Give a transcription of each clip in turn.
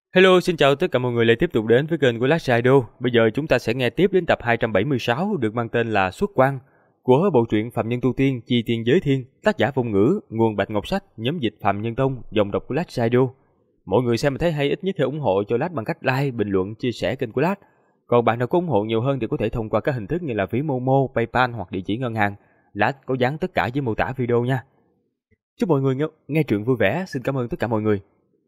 Hello, xin chào tất cả mọi người lại tiếp tục đến với kênh của Last Shadow. Bây giờ chúng ta sẽ nghe tiếp đến tập 276 được mang tên là Xuất Quan của bộ truyện Phạm Nhân Tu Tiên Chi Tiên Giới Thiên, tác giả Vong Ngữ, nguồn Bạch Ngọc Sách, nhóm dịch Phạm Nhân Tông, dòng đọc của Last Shadow. Mọi người xem mà thấy hay ít nhất hãy ủng hộ cho Last bằng cách like, bình luận, chia sẻ kênh của Last. Còn bạn nào có ủng hộ nhiều hơn thì có thể thông qua các hình thức như là ví Momo, PayPal hoặc địa chỉ ngân hàng. Last có dán tất cả dưới mô tả video nha. Chúc mọi người nghe truyện vui vẻ. Xin cảm ơn tất cả mọi người.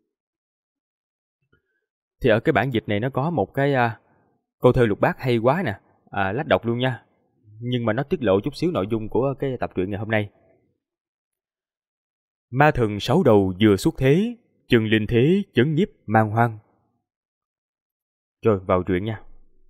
Thì ở cái bản dịch này nó có một cái câu thơ lục bát hay quá nè, lách đọc luôn nha. Nhưng mà nó tiết lộ chút xíu nội dung của cái tập truyện ngày hôm nay. Ma thần sáu đầu vừa xuất thế, chân linh thế chấn nhiếp man hoang. Rồi vào truyện nha.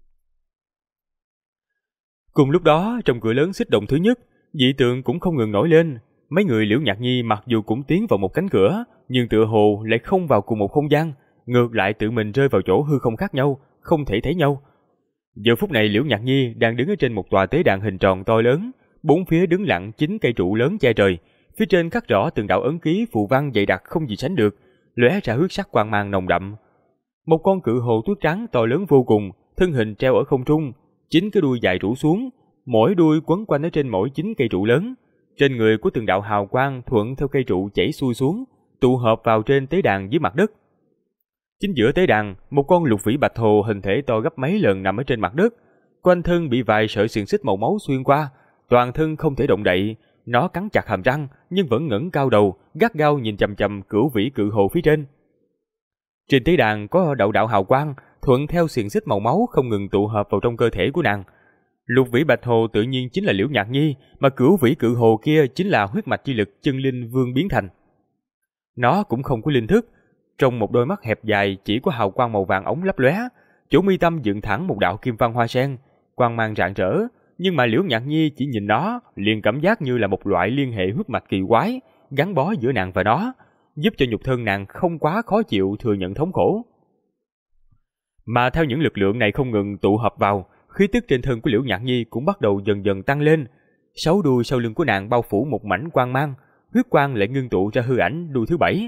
Cùng lúc đó trong cửa lớn xích động thứ nhất, dị tượng cũng không ngừng nổi lên. Mấy người Liễu Nhạc Nhi mặc dù cũng tiến vào một cánh cửa, nhưng tựa hồ lại không vào cùng một không gian, ngược lại tự mình rơi vào chỗ hư không khác nhau, không thể thấy nhau. Giờ phút này Liễu Nhạc Nhi đang đứng ở trên một tòa tế đàn hình tròn to lớn, bốn phía đứng lặng 9 cây trụ lớn che trời, phía trên khắc rõ từng đạo ấn ký phù văn dày đặc không gì sánh được, lóe ra huyết sắc quang mang nồng đậm. Một con cự hồ tuyết trắng to lớn vô cùng, thân hình treo ở không trung, 9 cái đuôi dài rủ xuống, mỗi đuôi quấn quanh ở trên mỗi 9 cây trụ lớn. Trên người của từng đạo hào quang thuận theo cây trụ chảy xuôi xuống, tụ hợp vào trên tế đàn dưới mặt đất. Chính giữa tế đàn, một con lục vĩ bạch hồ hình thể to gấp mấy lần nằm ở trên mặt đất, quanh thân bị vài sợi xiềng xích màu máu xuyên qua, toàn thân không thể động đậy. Nó cắn chặt hàm răng nhưng vẫn ngẩng cao đầu, gắt gao nhìn chằm chằm cửu vĩ cự hồ phía trên. Trên tế đàn có đạo đạo hào quang thuận theo xiềng xích màu máu không ngừng tụ hợp vào trong cơ thể của nàng. Lục vĩ bạch hồ tự nhiên chính là Liễu Nhạc Nhi, mà cửu vĩ cự hồ kia chính là huyết mạch chi lực chân linh vương biến thành. Nó cũng không có linh thức, trong một đôi mắt hẹp dài chỉ có hào quang màu vàng ống lấp lóe, chỗ mi tâm dựng thẳng một đạo kim văn hoa sen, quang mang rạng rỡ, nhưng mà Liễu Nhạc Nhi chỉ nhìn nó liền cảm giác như là một loại liên hệ huyết mạch kỳ quái gắn bó giữa nàng và nó, giúp cho nhục thân nàng không quá khó chịu thừa nhận thống khổ. Mà theo những lực lượng này không ngừng tụ hợp vào, khí tức trên thân của Liễu Nhạc Nhi cũng bắt đầu dần dần tăng lên. 6 đuôi sau lưng của nàng bao phủ một mảnh quang mang, huyết quang lại ngưng tụ ra hư ảnh đuôi thứ 7.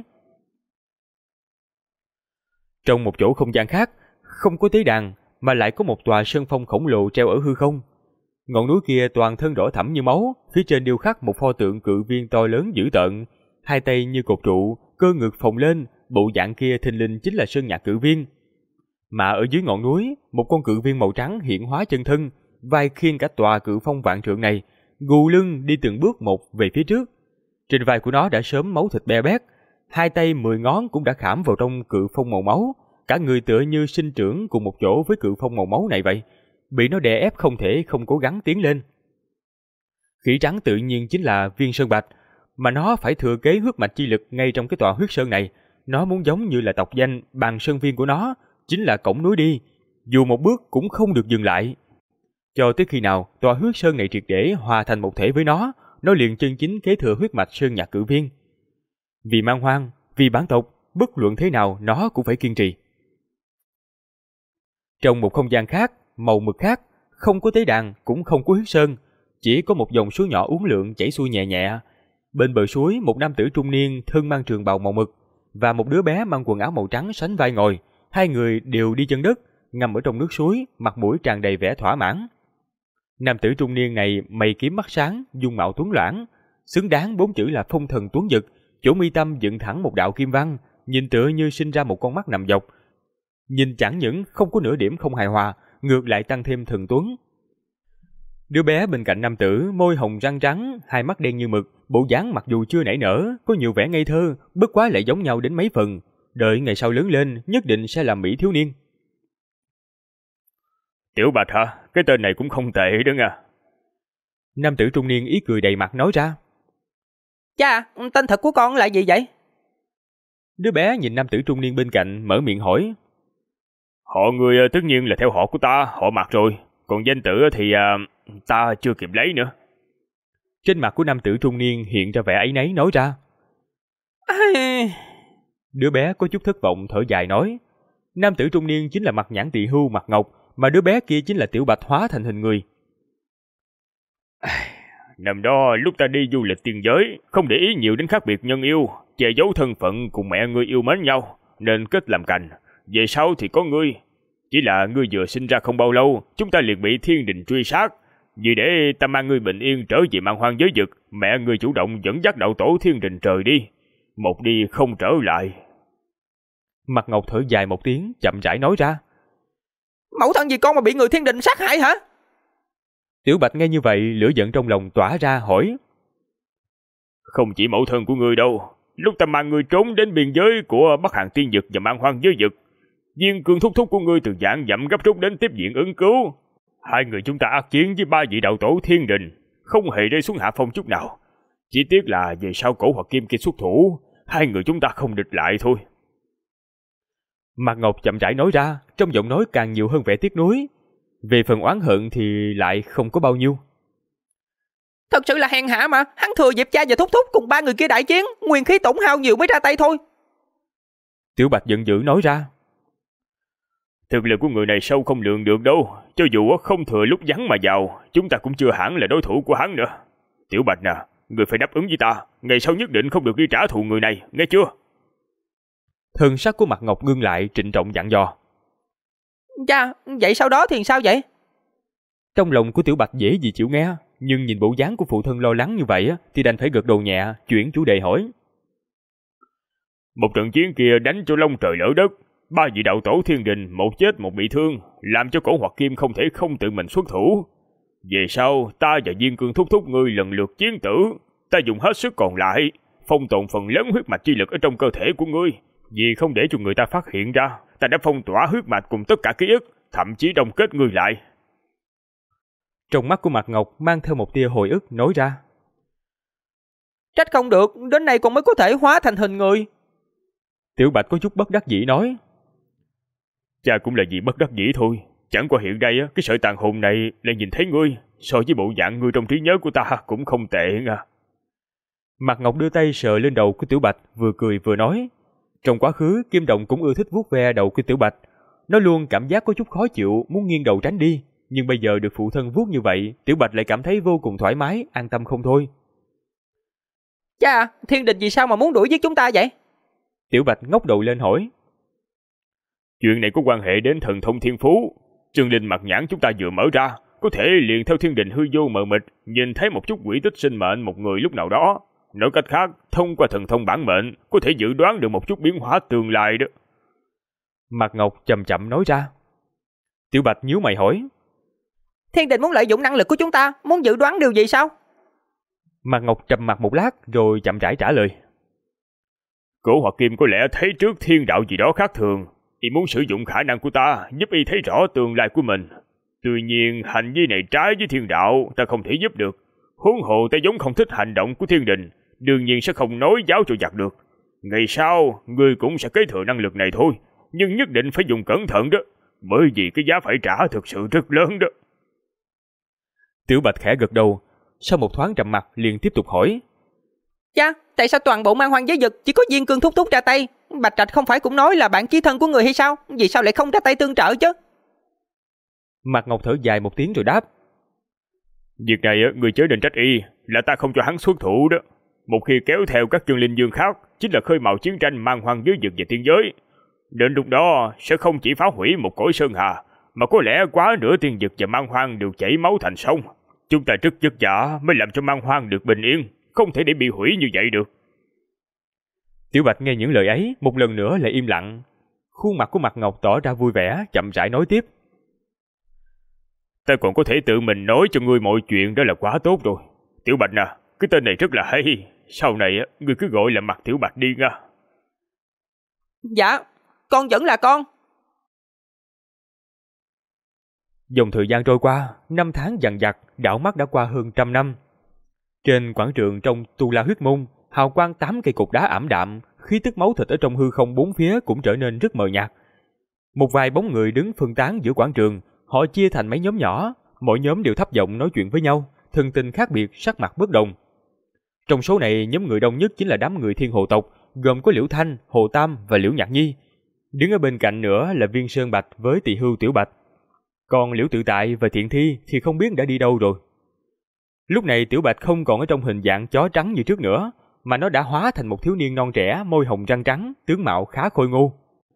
Trong một chỗ không gian khác, không có tế đàn mà lại có một tòa sơn phong khổng lồ treo ở hư không. Ngọn núi kia toàn thân đỏ thẫm như máu, phía trên điêu khắc một pho tượng cự viên to lớn dữ tợn, hai tay như cột trụ, cơ ngực phồng lên, bộ dạng kia thình lình chính là Sơn Nhạc cự viên. Mà ở dưới ngọn núi, một con cự viên màu trắng hiện hóa chân thân, vai khiêng cả tòa cự phong vạn trượng này, gù lưng đi từng bước một về phía trước. Trên vai của nó đã sớm máu thịt be bét, hai tay 10 ngón cũng đã khảm vào trong cự phong màu máu, cả người tựa như sinh trưởng cùng một chỗ với cự phong màu máu này vậy, bị nó đè ép không thể không cố gắng tiến lên. Khỉ trắng tự nhiên chính là Viên Sơn Bạch, mà nó phải thừa kế huyết mạch chi lực ngay trong cái tòa huyết sơn này. Nó muốn giống như là tộc danh Bàn Sơn Viên của nó, chính là cổng núi đi, dù một bước cũng không được dừng lại. Cho tới khi nào tòa huyết sơn này triệt để hòa thành một thể với nó liền chân chính kế thừa huyết mạch Sơn Nhạc cự viên. Vì man hoang, vì bản tộc, bất luận thế nào nó cũng phải kiên trì. Trong một không gian khác, màu mực khác, không có tế đàn cũng không có huyết sơn, chỉ có một dòng suối nhỏ uốn lượn chảy xuôi nhẹ nhẹ. Bên bờ suối, một nam tử trung niên thân mang trường bào màu mực và một đứa bé mang quần áo màu trắng sánh vai ngồi, hai người đều đi chân đất, ngâm ở trong nước suối, mặt mũi tràn đầy vẻ thỏa mãn. Nam tử trung niên này mày kiếm mắt sáng, dung mạo tuấn lãng, xứng đáng 4 chữ là phong thần tuấn dực, chỗ mi tâm dựng thẳng một đạo kim văn, nhìn tựa như sinh ra một con mắt nằm dọc. Nhìn chẳng những không có nửa điểm không hài hòa, ngược lại tăng thêm thần tuấn. Đứa bé bên cạnh nam tử, môi hồng răng trắng, hai mắt đen như mực, bộ dáng mặc dù chưa nảy nở, có nhiều vẻ ngây thơ, bất quá lại giống nhau đến mấy phần. Đợi ngày sau lớn lên, nhất định sẽ làm mỹ thiếu niên. Tiểu Bạch hả? Cái tên này cũng không tệ đó nha. Nam tử trung niên ý cười đầy mặt nói ra. Cha, tên thật của con là gì vậy? Đứa bé nhìn nam tử trung niên bên cạnh, mở miệng hỏi. Họ người tất nhiên là theo họ của ta, họ Mạc rồi. Còn danh tử thì ta chưa kịp lấy nữa. Trên mặt của nam tử trung niên hiện ra vẻ áy náy nói ra. Đứa bé có chút thất vọng thở dài nói. Nam tử trung niên chính là Mặt Nhãn Tỳ Hưu Mặt Ngọc, mà đứa bé kia chính là Tiểu Bạch hóa thành hình người. Năm đó lúc ta đi du lịch tiên giới, không để ý nhiều đến khác biệt nhân yêu, che giấu thân phận cùng mẹ ngươi yêu mến nhau, nên kết làm cành. Về sau thì có ngươi. Chỉ là ngươi vừa sinh ra không bao lâu, chúng ta liền bị thiên đình truy sát. Vì để ta mang ngươi bình yên trở về man hoang giới vực, mẹ ngươi chủ động dẫn dắt đạo tổ thiên đình trời đi. Một đi không trở lại. Mặt Ngọc thở dài một tiếng, chậm rãi nói ra. Mẫu thân vì con mà bị người thiên đình sát hại hả? Tiểu Bạch nghe như vậy, lửa giận trong lòng tỏa ra hỏi. Không chỉ mẫu thân của ngươi đâu. Lúc ta mang ngươi trốn đến biên giới của Bắc Hàng Tiên Vực và man hoang giới vực, Viên Cương thúc thúc của ngươi từ dạng dặm gấp rút đến tiếp viện ứng cứu. Hai người chúng ta ác chiến với 3 vị đạo tổ thiên đình, không hề rơi xuống hạ phong chút nào. Chỉ tiếc là về sau Cổ hoặc Kim kia xuất thủ, hai người chúng ta không địch lại thôi. Mạc Ngọc chậm rãi nói ra, trong giọng nói càng nhiều hơn vẻ tiếc nuối. Về phần oán hận thì lại không có bao nhiêu. Thật sự là hèn hạ mà, hắn thừa dịp cha và thúc thúc cùng 3 người kia đại chiến, nguyên khí tổn hao nhiều mới ra tay thôi. Tiểu Bạch giận dữ nói ra. Thực lực của người này sâu không lường được đâu. Cho dù không thừa lúc vắng mà vào, chúng ta cũng chưa hẳn là đối thủ của hắn nữa. Tiểu Bạch nè, người phải đáp ứng với ta, ngày sau nhất định không được đi trả thù người này, nghe chưa? Thần sắc của Mạc Ngọc ngưng lại, trịnh trọng dặn dò. Cha, vậy sau đó thì sao vậy? Trong lòng của Tiểu Bạch dễ gì chịu nghe, nhưng nhìn bộ dáng của phụ thân lo lắng như vậy thì đành phải gật đầu nhẹ, chuyển chủ đề hỏi. Một trận chiến kia đánh cho long trời lỡ đất, 3 vị đạo tổ thiên đình, một chết một bị thương, làm cho Cổ hoặc Kim không thể không tự mình xuất thủ. Về sau, ta và Viên Cương thúc thúc ngươi lần lượt chiến tử, ta dùng hết sức còn lại, phong tồn phần lớn huyết mạch chi lực ở trong cơ thể của ngươi. Vì không để cho người ta phát hiện ra, ta đã phong tỏa huyết mạch cùng tất cả ký ức, thậm chí đông kết ngươi lại. Trong mắt của Mạc Ngọc mang theo một tia hồi ức nói ra. Trách không được, đến nay con mới có thể hóa thành hình người. Tiểu Bạch có chút bất đắc dĩ nói. Cha cũng là vì bất đắc dĩ thôi. Chẳng qua hiện đây cái sợi tàn hồn này lại nhìn thấy ngươi, so với bộ dạng ngươi trong trí nhớ của ta cũng không tệ nha. Mạc Ngọc đưa tay sờ lên đầu của Tiểu Bạch, vừa cười vừa nói. Trong quá khứ, Kim Đồng cũng ưa thích vuốt ve đầu của Tiểu Bạch. Nó luôn cảm giác có chút khó chịu, muốn nghiêng đầu tránh đi. Nhưng bây giờ được phụ thân vuốt như vậy, Tiểu Bạch lại cảm thấy vô cùng thoải mái, an tâm không thôi. Cha, thiên đình vì sao mà muốn đuổi giết chúng ta vậy? Tiểu Bạch ngóc đầu lên hỏi. Chuyện này có quan hệ đến thần thông thiên phú. Trường linh mặt nhãn chúng ta vừa mở ra, có thể liền theo thiên đình hư vô mờ mịt, nhìn thấy một chút quỹ tích sinh mệnh một người lúc nào đó. Nói cách khác, thông qua thần thông bản mệnh, có thể dự đoán được một chút biến hóa tương lai đó. Mạc Ngọc chậm chậm nói ra. Tiểu Bạch nhíu mày hỏi. Thiên đình muốn lợi dụng năng lực của chúng ta, muốn dự đoán điều gì sao? Mạc Ngọc trầm mặt một lát rồi chậm rãi trả lời. Cổ hoặc Kim có lẽ thấy trước thiên đạo gì đó khác thường, y muốn sử dụng khả năng của ta giúp y thấy rõ tương lai của mình. Tuy nhiên hành vi này trái với thiên đạo, ta không thể giúp được. Huống hồ ta giống không thích hành động của thiên đình, đương nhiên sẽ không nói giáo cho giặc được. Ngày sau ngươi cũng sẽ kế thừa năng lực này thôi, nhưng nhất định phải dùng cẩn thận đó, bởi vì cái giá phải trả thực sự rất lớn đó. Tiểu Bạch khẽ gật đầu, sau một thoáng trầm mặc liền tiếp tục hỏi. Cha, tại sao toàn bộ man hoang giới vực chỉ có Viên Cương thúc thúc ra tay? Bạch Trạch không phải cũng nói là bạn chí thân của người hay sao? Vì sao lại không ra tay tương trợ chứ? Mạc Ngọc thở dài một tiếng rồi đáp. Việc này người chớ nên trách y, là ta không cho hắn xuất thủ đó. Một khi kéo theo các chân linh dương khác, chính là khơi mào chiến tranh man hoang giới vực và tiên giới. Đến lúc đó sẽ không chỉ phá hủy một cõi sơn hà, mà có lẽ quá nửa tiên vực và man hoang đều chảy máu thành sông. Chúng ta rất vất vả mới làm cho man hoang được bình yên, không thể để bị hủy như vậy được. Tiểu Bạch nghe những lời ấy, một lần nữa lại im lặng. Khuôn mặt của Mạc Ngọc tỏ ra vui vẻ, chậm rãi nói tiếp. Ta còn có thể tự mình nói cho ngươi mọi chuyện, đó là quá tốt rồi. Tiểu Bạch nè, cái tên này rất là hay. Sau này ngươi cứ gọi là Mặt Tiểu Bạch đi nha. Dạ, con vẫn là con. Dòng thời gian trôi qua, 5 tháng dằng dặc, đảo mắt đã qua hơn 100 năm. Trên quảng trường trong Tu La Huyết Môn, hào quang 8 cây cột đá ảm đạm, khí tức máu thịt ở trong hư không bốn phía cũng trở nên rất mờ nhạt. Một vài bóng người đứng phân tán giữa quảng trường, họ chia thành mấy nhóm nhỏ, mỗi nhóm đều thấp giọng nói chuyện với nhau, thân tình khác biệt, sắc mặt bất đồng. Trong số này, nhóm người đông nhất chính là đám người Thiên Hồ tộc, gồm có Liễu Thanh, Hồ Tam và Liễu Nhạc Nhi. Đứng ở bên cạnh nữa là Viên Sơn Bạch với Tỳ Hưu Tiểu Bạch. Còn Liễu Tự Tại và Thiện Thi thì không biết đã đi đâu rồi. Lúc này Tiểu Bạch không còn ở trong hình dạng chó trắng như trước nữa, mà nó đã hóa thành một thiếu niên non trẻ, môi hồng răng trắng, tướng mạo khá khôi ngô.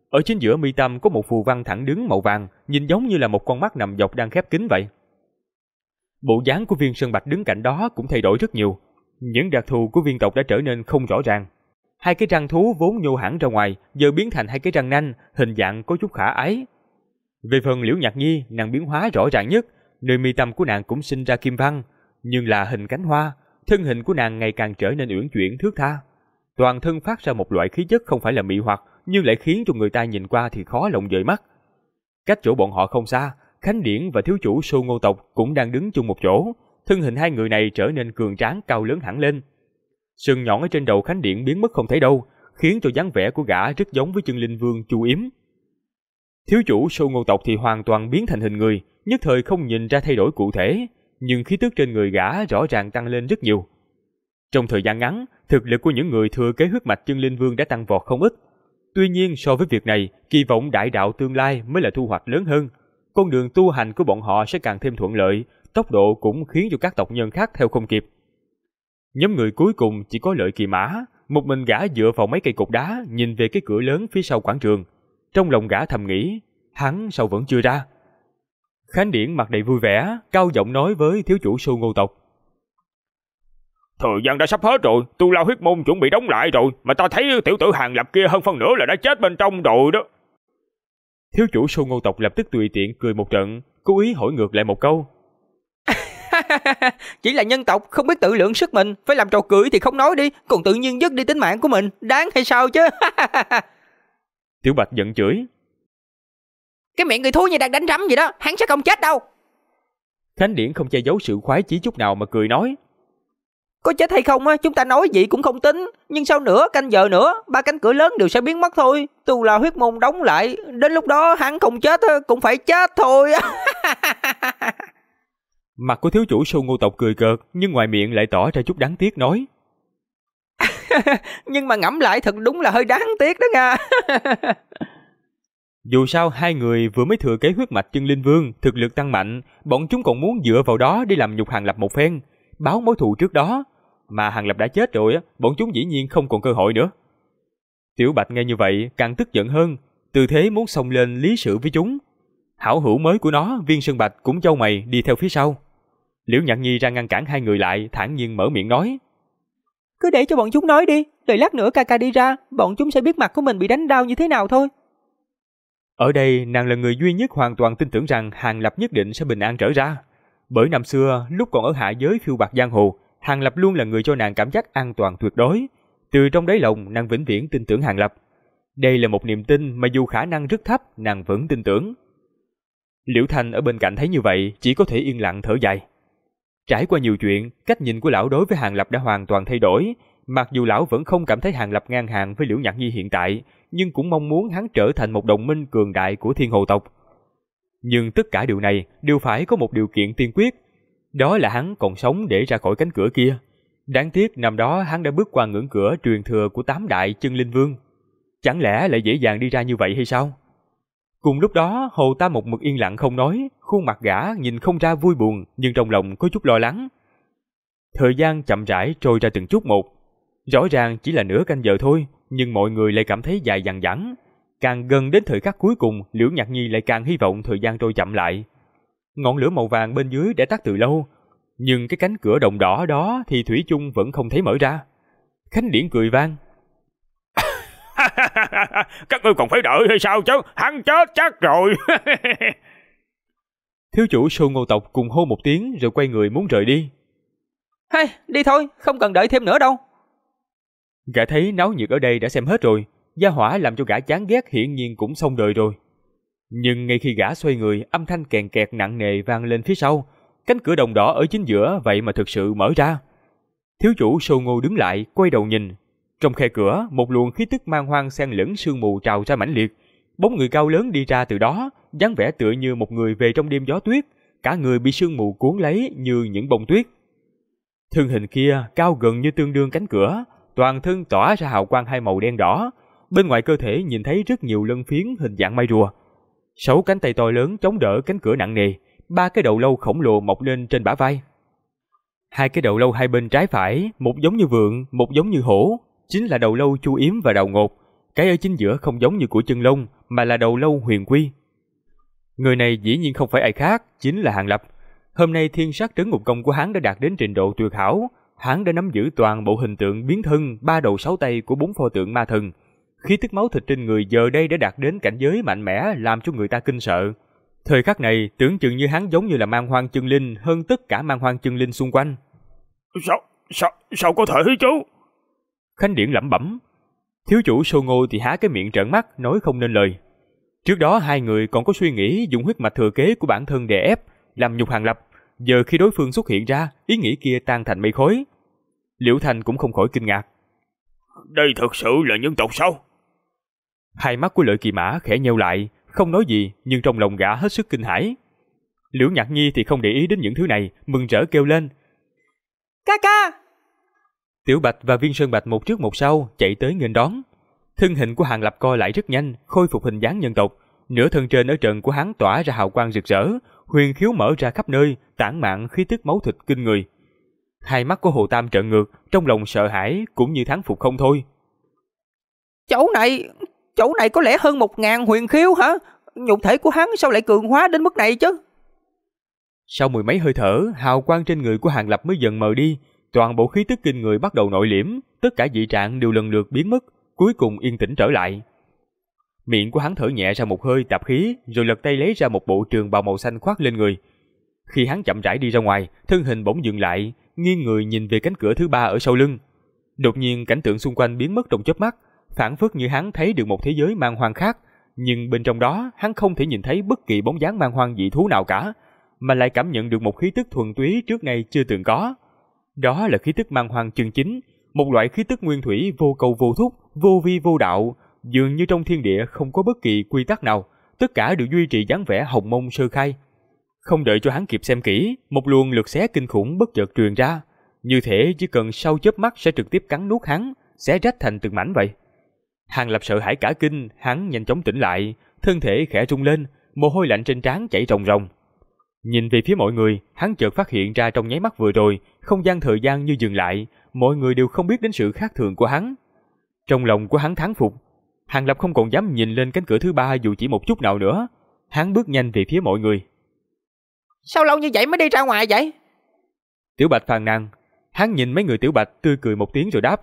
Ở chính giữa mi tâm có một phù văn thẳng đứng màu vàng, nhìn giống như là một con mắt nằm dọc đang khép kín vậy. Bộ dáng của Viên Sơn Bạch đứng cạnh đó cũng thay đổi rất nhiều. Những đặc thù của viên tộc đã trở nên không rõ ràng. Hai cái răng thú vốn nhô hẳn ra ngoài, giờ biến thành hai cái răng nanh, hình dạng có chút khả ái. Về phần Liễu Nhạc Nhi, nàng biến hóa rõ ràng nhất, nơi mi tâm của nàng cũng sinh ra kim văn, nhưng là hình cánh hoa, thân hình của nàng ngày càng trở nên uyển chuyển thướt tha. Toàn thân phát ra một loại khí chất không phải là mị hoặc, nhưng lại khiến cho người ta nhìn qua thì khó lòng dời mắt. Cách chỗ bọn họ không xa, Khánh Điển và thiếu chủ Sô Ngô tộc cũng đang đứng chung một chỗ, thân hình hai người này trở nên cường tráng cao lớn hẳn lên. Sừng nhọn ở trên đầu Khánh Điển biến mất không thấy đâu, khiến cho dáng vẻ của gã rất giống với chân linh vương Chu Yếm. Thiếu chủ Sô Ngô tộc thì hoàn toàn biến thành hình người, nhất thời không nhìn ra thay đổi cụ thể, nhưng khí tức trên người gã rõ ràng tăng lên rất nhiều. Trong thời gian ngắn, thực lực của những người thừa kế huyết mạch chân linh vương đã tăng vọt không ít. Tuy nhiên so với việc này, kỳ vọng đại đạo tương lai mới là thu hoạch lớn hơn. Con đường tu hành của bọn họ sẽ càng thêm thuận lợi, tốc độ cũng khiến cho các tộc nhân khác theo không kịp. Nhóm người cuối cùng chỉ có Lợi Kỳ Mã, một mình gã dựa vào mấy cây cột đá nhìn về cái cửa lớn phía sau quảng trường. Trong lòng gã thầm nghĩ, hắn sao vẫn chưa ra. Khánh Điển mặt đầy vui vẻ, cao giọng nói với thiếu chủ Sô Ngô tộc. Thời gian đã sắp hết rồi, Tu La huyết môn chuẩn bị đóng lại rồi, mà ta thấy tiểu tử Hàng Lập kia hơn phân nửa là đã chết bên trong rồi đó. Thiếu chủ Sô Ngô tộc lập tức tùy tiện cười một trận, cố ý hỏi ngược lại một câu. Chỉ là nhân tộc không biết tự lượng sức mình, phải làm trò cười thì không nói đi, còn tự nhiên dứt đi tính mạng của mình, đáng hay sao chứ? Tiểu Bạch giận chửi. Cái miệng người thú như đang đánh rắm vậy đó, hắn sẽ không chết đâu. Khánh Điển không che giấu sự khoái chí chút nào mà cười nói. Có chết hay không á, chúng ta nói gì cũng không tính, nhưng sau nửa canh giờ nữa, 3 cánh cửa lớn đều sẽ biến mất thôi. Tu La huyết môn đóng lại, đến lúc đó hắn không chết cũng phải chết thôi. Mặt của thiếu chủ Sô Ngô tộc cười cợt, nhưng ngoài miệng lại tỏ ra chút đáng tiếc nói. Nhưng mà ngẫm lại thật đúng là hơi đáng tiếc đó nha. Dù sao hai người vừa mới thừa kế huyết mạch chân linh vương, thực lực tăng mạnh, bọn chúng còn muốn dựa vào đó để làm nhục Hàng Lập một phen, báo mối thù trước đó. Mà Hàng Lập đã chết rồi, bọn chúng dĩ nhiên không còn cơ hội nữa. Tiểu Bạch nghe như vậy càng tức giận hơn, tư thế muốn xông lên lý sự với chúng. Hảo hữu mới của nó, Viên Sơn Bạch cũng chau mày đi theo phía sau. Liễu Nhạc Nhi ra ngăn cản hai người lại, thản nhiên mở miệng nói. Cứ để cho bọn chúng nói đi, đợi lát nữa ca ca đi ra, bọn chúng sẽ biết mặt của mình bị đánh đau như thế nào thôi. Ở đây nàng là người duy nhất hoàn toàn tin tưởng rằng Hàng Lập nhất định sẽ bình an trở ra. Bởi năm xưa, lúc còn ở hạ giới phiêu bạt giang hồ, Hàng Lập luôn là người cho nàng cảm giác an toàn tuyệt đối. Từ trong đáy lòng, nàng vĩnh viễn tin tưởng Hàng Lập. Đây là một niềm tin mà dù khả năng rất thấp, nàng vẫn tin tưởng. Liễu Thanh ở bên cạnh thấy như vậy, chỉ có thể yên lặng thở dài. Trải qua nhiều chuyện, cách nhìn của lão đối với Hàng Lập đã hoàn toàn thay đổi. Mặc dù lão vẫn không cảm thấy Hàng Lập ngang hàng với Liễu Nhạc Nhi hiện tại, nhưng cũng mong muốn hắn trở thành một đồng minh cường đại của Thiên Hồ tộc. Nhưng tất cả điều này đều phải có một điều kiện tiên quyết, đó là hắn còn sống để ra khỏi cánh cửa kia. Đáng tiếc năm đó hắn đã bước qua ngưỡng cửa truyền thừa của 8 đại chân linh vương. Chẳng lẽ lại dễ dàng đi ra như vậy hay sao? Cùng lúc đó, Hồ Tam một mực yên lặng không nói, khuôn mặt gã nhìn không ra vui buồn, nhưng trong lòng có chút lo lắng. Thời gian chậm rãi trôi ra từng chút một. Rõ ràng chỉ là nửa canh giờ thôi, nhưng mọi người lại cảm thấy dài dằng dẳng. Càng gần đến thời khắc cuối cùng, Liễu Nhạc Nhi lại càng hy vọng thời gian trôi chậm lại. Ngọn lửa màu vàng bên dưới đã tắt từ lâu, nhưng cái cánh cửa đồng đỏ đó thì thủy chung vẫn không thấy mở ra. Khánh Điển cười vang. Các ngươi còn phải đợi hay sao chứ? Hắn chết chắc rồi. Thiếu chủ Sô Ngô tộc cùng hô một tiếng rồi quay người muốn rời đi. Hay, đi thôi, không cần đợi thêm nữa đâu. Gã thấy náo nhiệt ở đây đã xem hết rồi, gia hỏa làm cho gã chán ghét hiển nhiên cũng xong đời rồi. Nhưng ngay khi gã xoay người, âm thanh kèn kẹt nặng nề vang lên phía sau, cánh cửa đồng đỏ ở chính giữa vậy mà thực sự mở ra. Thiếu chủ Sô Ngô đứng lại, quay đầu nhìn. Trong khe cửa, một luồng khí tức man hoang xen lẫn sương mù trào ra mãnh liệt. Bóng người cao lớn đi ra từ đó, dáng vẻ tựa như một người về trong đêm gió tuyết, cả người bị sương mù cuốn lấy như những bông tuyết. Thân hình kia cao gần như tương đương cánh cửa, toàn thân tỏa ra hào quang hai màu đen đỏ. Bên ngoài cơ thể nhìn thấy rất nhiều lân phiến hình dạng mai rùa. 6 cánh tay to lớn chống đỡ cánh cửa nặng nề, 3 cái đầu lâu khổng lồ mọc lên trên bả vai. 2 cái đầu lâu hai bên trái phải, một giống như vượn, một giống như hổ, chính là đầu lâu Chu Yếm và đầu ngột. Cái ở chính giữa không giống như của chân lông, mà là đầu lâu huyền quy. Người này dĩ nhiên không phải ai khác, chính là Hàng Lập. Hôm nay thiên sát trấn ngục công của hắn đã đạt đến trình độ tuyệt hảo, hắn đã nắm giữ toàn bộ hình tượng biến thân 3 đầu 6 tay của 4 pho tượng ma thần. Khí tức máu thịt trên người giờ đây đã đạt đến cảnh giới mạnh mẽ làm cho người ta kinh sợ. Thời khắc này tưởng chừng như hắn giống như là man hoang chân linh hơn tất cả man hoang chân linh xung quanh. Sao có thể chú? Khánh Điển lẩm bẩm. Thiếu chủ Sô Ngô thì há cái miệng trợn mắt nói không nên lời. Trước đó hai người còn có suy nghĩ dùng huyết mạch thừa kế của bản thân đè ép, làm nhục Hàng Lập. Giờ khi đối phương xuất hiện ra, ý nghĩ kia tan thành mây khói. Liễu Thanh cũng không khỏi kinh ngạc. Đây thật sự là nhân tộc sao? Hai mắt của Lợi Kỳ Mã khẽ nheo lại, không nói gì nhưng trong lòng gã hết sức kinh hãi. Liễu Nhạc Nhi thì không để ý đến những thứ này, mừng rỡ kêu lên. Ca! Tiểu Bạch và Viên Sơn Bạch một trước một sau chạy tới nghênh đón. Thân hình của Hàng Lập co lại rất nhanh, khôi phục hình dáng nhân tộc. Nửa thân trên ở trần của hắn tỏa ra hào quang rực rỡ, huyền khiếu mở ra khắp nơi, tản mạn khí tức máu thịt kinh người. Hai mắt của Hồ Tam trợn ngược, trong lòng sợ hãi cũng như thán phục không thôi. Chỗ này có lẽ hơn 1000 huyền khiếu hả? Nhục thể của hắn sao lại cường hóa đến mức này chứ? Sau mười mấy hơi thở, hào quang trên người của Hàng Lập mới dần mờ đi, toàn bộ khí tức kinh người bắt đầu nội liễm, tất cả dị trạng đều lần lượt biến mất, cuối cùng yên tĩnh trở lại. Miệng của hắn thở nhẹ ra một hơi tạp khí, rồi lật tay lấy ra một bộ trường bào màu xanh khoác lên người. Khi hắn chậm rãi đi ra ngoài, thân hình bỗng dừng lại, nghiêng người nhìn về cánh cửa thứ 3 ở sau lưng. Đột nhiên cảnh tượng xung quanh biến mất trong chớp mắt, phảng phất như hắn thấy được một thế giới man hoang khác, nhưng bên trong đó hắn không thể nhìn thấy bất kỳ bóng dáng man hoang dị thú nào cả, mà lại cảm nhận được một khí tức thuần túy trước nay chưa từng có. Đó là khí tức man hoang chân chính, một loại khí tức nguyên thủy vô cầu vô thúc, vô vi vô đạo, dường như trong thiên địa không có bất kỳ quy tắc nào, tất cả đều duy trì dáng vẻ hồng mông sơ khai. Không đợi cho hắn kịp xem kỹ, một luồng lực xé kinh khủng bất chợt truyền ra, như thể chỉ cần sau chớp mắt sẽ trực tiếp cắn nuốt hắn, xé rách thành từng mảnh vậy. Hàng Lập sợ hãi cả kinh, hắn nhanh chóng tỉnh lại, thân thể khẽ rung lên, mồ hôi lạnh trên trán chảy ròng ròng. Nhìn về phía mọi người, hắn chợt phát hiện ra trong nháy mắt vừa rồi, không gian thời gian như dừng lại, mọi người đều không biết đến sự khác thường của hắn. Trong lòng của hắn thán phục, Hàng Lập không còn dám nhìn lên cánh cửa thứ 3 dù chỉ một chút nào nữa. Hắn bước nhanh về phía mọi người. Sao lâu như vậy mới đi ra ngoài vậy? Tiểu Bạch phàn nàn. Hắn nhìn mấy người Tiểu Bạch tươi cười một tiếng rồi đáp.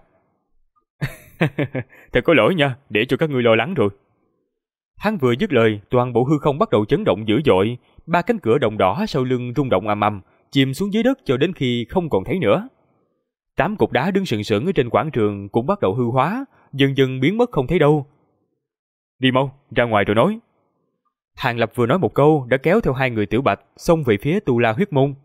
Thật có lỗi nha, để cho các ngươi lo lắng rồi. Hắn vừa dứt lời, toàn bộ hư không bắt đầu chấn động dữ dội, 3 cánh cửa đồng đỏ sau lưng rung động ầm ầm, chìm xuống dưới đất cho đến khi không còn thấy nữa. 8 cục đá đứng sừng sững ở trên quảng trường cũng bắt đầu hư hóa, dần dần biến mất không thấy đâu. Đi mau, ra ngoài rồi nói. Hàng Lập vừa nói một câu đã kéo theo 2 người Tiểu Bạch xông về phía Tu La Huyết Môn.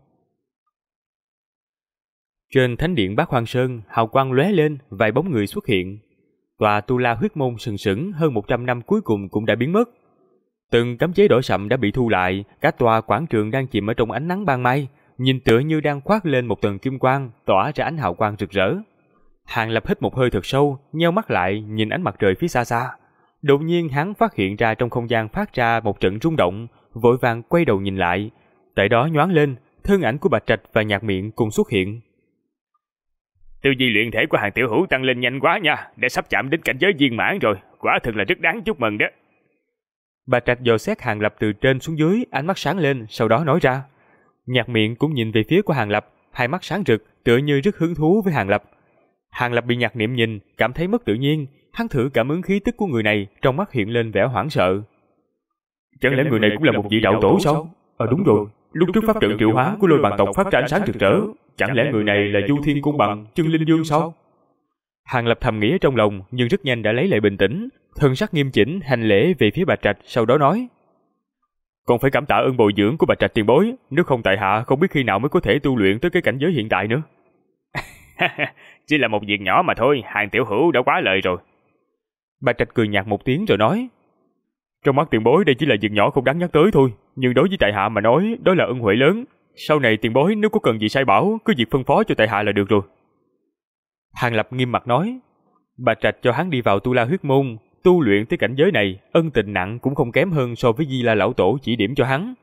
Trên thánh điện Bát Hoang Sơn, hào quang lóe lên, vài bóng người xuất hiện. Tòa Tu La Huyết Môn sừng sững hơn 100 năm cuối cùng cũng đã biến mất. Từng cấm chế đỏ sậm đã bị thu lại, cả tòa quảng trường đang chìm ở trong ánh nắng ban mai, nhìn tựa như đang khoác lên một tầng kim quang, tỏa ra ánh hào quang rực rỡ. Hàng Lập hít một hơi thật sâu, nheo mắt lại nhìn ánh mặt trời phía xa xa. Đột nhiên hắn phát hiện ra trong không gian phát ra một trận rung động, vội vàng quay đầu nhìn lại. Tại đó nhoáng lên, thân ảnh của Bạch Trạch và Nhạc Miệng cùng xuất hiện. Tư duy luyện thể của Hàng tiểu hữu tăng lên nhanh quá nha, đã sắp chạm đến cảnh giới viên mãn rồi, quả thực là rất đáng chúc mừng đó. Bạch Trạch dò xét Hàng Lập từ trên xuống dưới, ánh mắt sáng lên, sau đó nói ra. Nhạc Miệng cũng nhìn về phía của Hàng Lập, hai mắt sáng rực, tựa như rất hứng thú với Hàng Lập. Hàng Lập bị Nhạc Niệm nhìn, cảm thấy mất tự nhiên, hắn thử cảm ứng khí tức của người này, trong mắt hiện lên vẻ hoảng sợ. Chẳng lẽ người này cũng là một vị đạo tổ sao? Đúng rồi, lúc trước pháp trận triệu hóa của Lôi Bàn tộc phát ra ánh sáng rực rỡ, chẳng lẽ người này là Du Thiên Cung Bằng, Chân Linh Dương sao? Hàng Lập thầm nghĩ trong lòng, nhưng rất nhanh đã lấy lại bình tĩnh, thân sắc nghiêm chỉnh hành lễ về phía Bạch Trạch, sau đó nói: còn phải cảm tạ ơn bồi dưỡng của Bạch Trạch tiền bối, nếu không tại hạ không biết khi nào mới có thể tu luyện tới cái cảnh giới hiện tại nữa. Chỉ là một việc nhỏ mà thôi, Hàng tiểu hữu đã quá lời rồi. Bạch Trạch cười nhạt một tiếng rồi nói: trong mắt tiền bối đây chỉ là việc nhỏ không đáng nhắc tới thôi, nhưng đối với tại hạ mà nói đó là ân huệ lớn. Sau này tiền bối nếu có cần gì sai bảo, cứ việc phân phó cho tại hạ là được rồi. Hàng Lập nghiêm mặt nói. Bạch Trạch cho hắn đi vào Tu La Huyết Môn, tu luyện tới cảnh giới này, ân tình nặng cũng không kém hơn so với Di La lão tổ chỉ điểm cho hắn.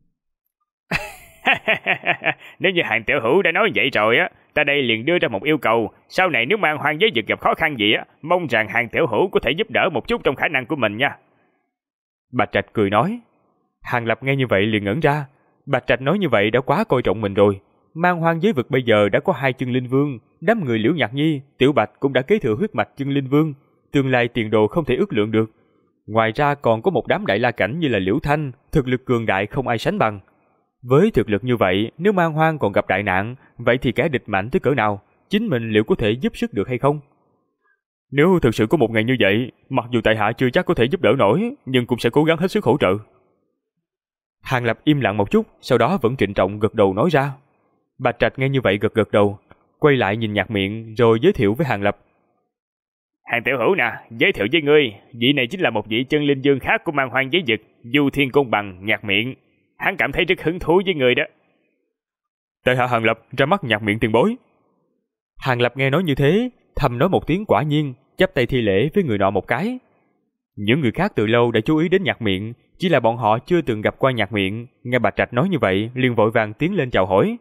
Nếu như Hàng tiểu hữu đã nói vậy rồi á, ta đây liền đưa ra một yêu cầu, sau này nếu mang hoang giới vực gặp khó khăn gì á, mong rằng Hàng tiểu hữu có thể giúp đỡ một chút trong khả năng của mình nha. Bạch Trạch cười nói. Hàng Lập nghe như vậy liền ngẩn ra. Bạch Trạch nói như vậy đã quá coi trọng mình rồi. Man Hoang giới vực bây giờ đã có 2 chân linh vương, đám người Liễu Nhạc Nhi, Tiểu Bạch cũng đã kế thừa huyết mạch chân linh vương, tương lai tiền đồ không thể ước lượng được. Ngoài ra còn có một đám đại la cảnh như là Liễu Thanh, thực lực cường đại không ai sánh bằng. Với thực lực như vậy, nếu Man Hoang còn gặp đại nạn, vậy thì kẻ địch mạnh tới cỡ nào, chính mình liệu có thể giúp sức được hay không? Nếu thực sự có một ngày như vậy, mặc dù tại hạ chưa chắc có thể giúp đỡ nổi, nhưng cũng sẽ cố gắng hết sức hỗ trợ. Hàng Lập im lặng một chút, sau đó vẫn trịnh trọng gật đầu nói ra. Bạch Trạch nghe như vậy gật gật đầu, quay lại nhìn Nhạc Miệng rồi giới thiệu với Hàng Lập. Hàng tiểu hữu nè, giới thiệu với ngươi, vị này chính là một vị chân linh dương khác của Man Hoang giới vực, Du Thiên Côn Bằng, Nhạc Miệng. Hắn cảm thấy rất hứng thú với người đó. Tại hạ Hàng Lập ra mắt Nhạc Miệng tiền bối. Hàng Lập nghe nói như thế, thầm nói một tiếng quả nhiên, chắp tay thi lễ với người nọ một cái. Những người khác từ lâu đã chú ý đến Nhạc Miệng, chỉ là bọn họ chưa từng gặp qua Nhạc Miệng. Nghe Bạch Trạch nói như vậy, liền vội vàng tiến lên chào hỏi.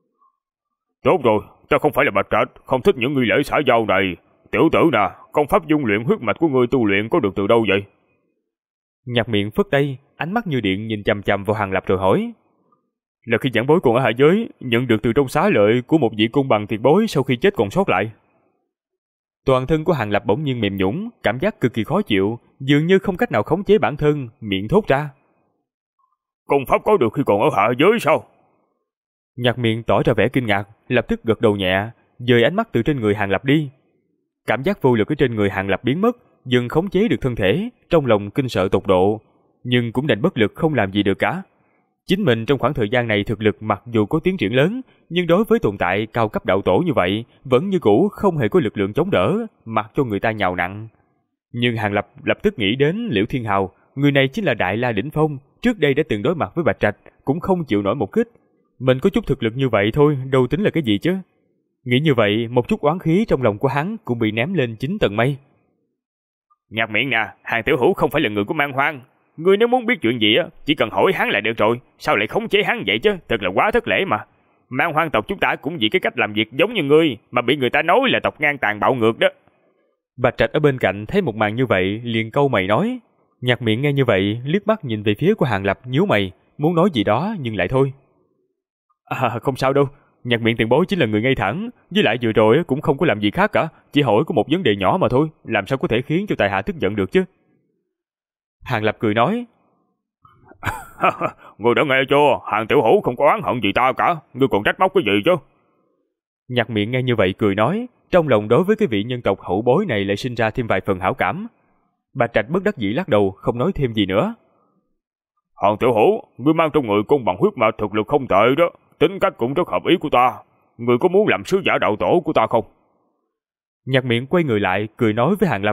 Tốt rồi, ta không phải là Bạch Trạch, không thích những nghi lễ xã giao này. Tiểu tử nè, công pháp dung luyện huyết mạch của ngươi tu luyện có được từ đâu vậy? Nhạc Miệng phất tay, ánh mắt như điện nhìn chằm chằm vào Hàng Lập rồi hỏi. Là khi giảng bối còn ở hạ giới, nhận được từ trong xá lợi của một vị Côn Bằng tiền bối sau khi chết còn sót lại. Toàn thân của Hàng Lập bỗng nhiên mềm nhũn, cảm giác cực kỳ khó chịu, dường như không cách nào khống chế bản thân, miệng thốt ra. Công pháp có được khi còn ở hạ giới sao? Nhạc Miệng tỏ ra vẻ kinh ngạc, lập tức gật đầu nhẹ, dời ánh mắt từ trên người Hàng Lập đi. Cảm giác vô lực ở trên người Hàng Lập biến mất, dần khống chế được thân thể, trong lòng kinh sợ tột độ, nhưng cũng đành bất lực không làm gì được cả. Chính mình trong khoảng thời gian này thực lực mặc dù có tiến triển lớn, nhưng đối với tồn tại cao cấp đạo tổ như vậy, vẫn như cũ không hề có lực lượng chống đỡ, mặc cho người ta nhào nặn. Nhưng Hàng Lập lập tức nghĩ đến Liễu Thiên Hào, người này chính là Đại La đỉnh phong, trước đây đã từng đối mặt với Bạch Trạch, cũng không chịu nổi một kích. Mình có chút thực lực như vậy thôi, đâu tính là cái gì chứ? Nghĩ như vậy, một chút oán khí trong lòng của hắn cũng bị ném lên 9 tầng mây. Nhạc Miệng nè, Hàng tiểu hữu không phải là người của Man Hoang. Ngươi nếu muốn biết chuyện gì á, chỉ cần hỏi hắn là được rồi. Sao lại khống chế hắn vậy chứ? Thật là quá thất lễ mà. Man Hoang tộc chúng ta cũng vì cái cách làm việc giống như ngươi mà bị người ta nói là tộc ngang tàn bạo ngược đó. Bạch Trạch ở bên cạnh thấy một màn như vậy, liền câu mày nói. Nhạc Miệng nghe như vậy, liếc mắt nhìn về phía của Hàng Lập, nhíu mày, muốn nói gì đó nhưng lại thôi. Không sao đâu, Nhạc Miệng tiền bối chính là người ngay thẳng, với lại vừa rồi cũng không có làm gì khác cả, chỉ hỏi có một vấn đề nhỏ mà thôi, làm sao có thể khiến cho tại hạ tức giận được chứ? Hàng Lập cười nói. Ngươi đã nghe chưa, Hàng tiểu hữu không có oán hận gì ta cả, ngươi còn trách móc cái gì chứ? Nhạc Miệng nghe như vậy cười nói, trong lòng đối với cái vị nhân tộc hậu bối này lại sinh ra thêm vài phần hảo cảm. Bạch Trạch bất đắc dĩ lắc đầu, không nói thêm gì nữa. Hàng tiểu hữu, ngươi mang trong người Côn Bằng huyết mạch thực lực không tệ đó, tính cách cũng rất hợp ý của ta. Ngươi có muốn làm sứ giả đạo tổ của ta không? Nhạc Miệng quay người lại, cười nói với Hàng Lập.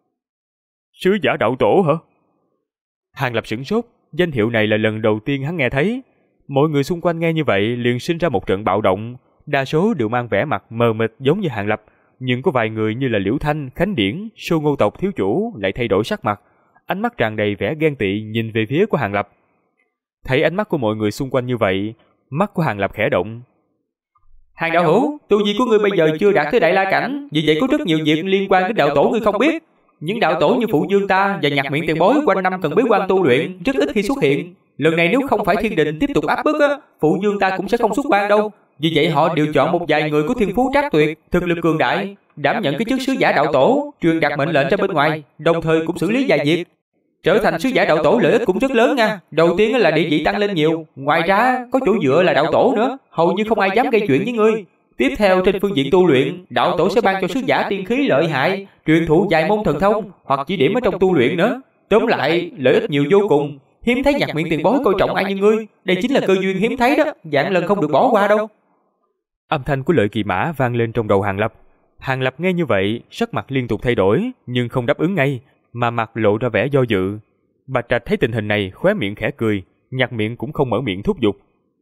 Sứ giả đạo tổ hả? Hàng Lập sửng sốt, danh hiệu này là lần đầu tiên hắn nghe thấy. Mọi người xung quanh nghe như vậy liền sinh ra một trận bạo động, đa số đều mang vẻ mặt mờ mịt giống như Hàng Lập, nhưng có vài người như là Liễu Thanh, Khánh Điển, Sô Ngô tộc thiếu chủ lại thay đổi sắc mặt, ánh mắt tràn đầy vẻ ghen tị nhìn về phía của Hàng Lập. Thấy ánh mắt của mọi người xung quanh như vậy, mắt của Hàng Lập khẽ động. Hàng đạo hữu, tu vi của ngươi bây giờ chưa đạt tới Đại La cảnh, vì vậy có rất nhiều việc liên quan đến đạo tổ ngươi không biết. Những đạo tổ như Phụ Dương ta và Nhạc Miệng tiền bối quanh năm cần bế quan tu luyện, rất ít khi xuất hiện. Lần này nếu không phải thiên định tiếp tục áp bức á, Phụ Dương ta cũng sẽ không xuất quan đâu. Vì vậy họ đều chọn một vài người có thiên phú trác tuyệt, thực lực cường đại, đảm nhận cái chức sứ giả đạo tổ, truyền đạt mệnh lệnh ra bên ngoài, đồng thời cũng xử lý vài việc. Trở thành sứ giả đạo tổ lợi ích cũng rất lớn nha. Đầu tiên là địa vị tăng lên nhiều, ngoài ra có chỗ dựa là đạo tổ nữa, hầu như không ai dám gây chuyện với ngươi. Tiếp theo trên phương diện tu luyện, đạo tổ sẽ ban cho sứ giả tiên khí lợi hại, truyền thụ vài môn thần thông hoặc chỉ điểm ở trong tu luyện nữa. Tóm lại, lợi ích nhiều vô cùng. Hiếm thấy Nhạc Miệng tiền bối coi trọng ai như ngươi, đây chính là cơ duyên hiếm thấy đó, vạn lần không được bỏ qua đâu. Âm thanh của Lợi Kỳ Mã vang lên trong đầu Hàng Lập. Hàng Lập nghe như vậy, sắc mặt liên tục thay đổi, nhưng không đáp ứng ngay, mà mặt lộ ra vẻ do dự. Bạch Trạch thấy tình hình này, khóe miệng khẽ cười, Nhạc Miệng cũng không mở miệng thúc giục.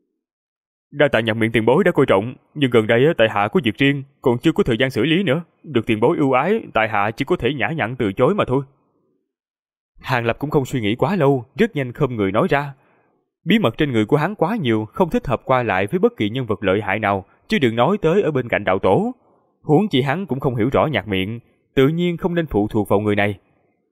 Đa tạ Nhạc Miệng tiền bối đã coi trọng, nhưng gần đây tại hạ có việc riêng, còn chưa có thời gian xử lý nữa. Được tiền bối ưu ái, tại hạ chỉ có thể nhã nhặn từ chối mà thôi. Hàng Lập cũng không suy nghĩ quá lâu, rất nhanh khom người nói ra. Bí mật trên người của hắn quá nhiều, không thích hợp qua lại với bất kỳ nhân vật lợi hại nào, chứ đừng nói tới ở bên cạnh đạo tổ. Huống chi hắn cũng không hiểu rõ Nhạc Miệng, tự nhiên không nên phụ thuộc vào người này.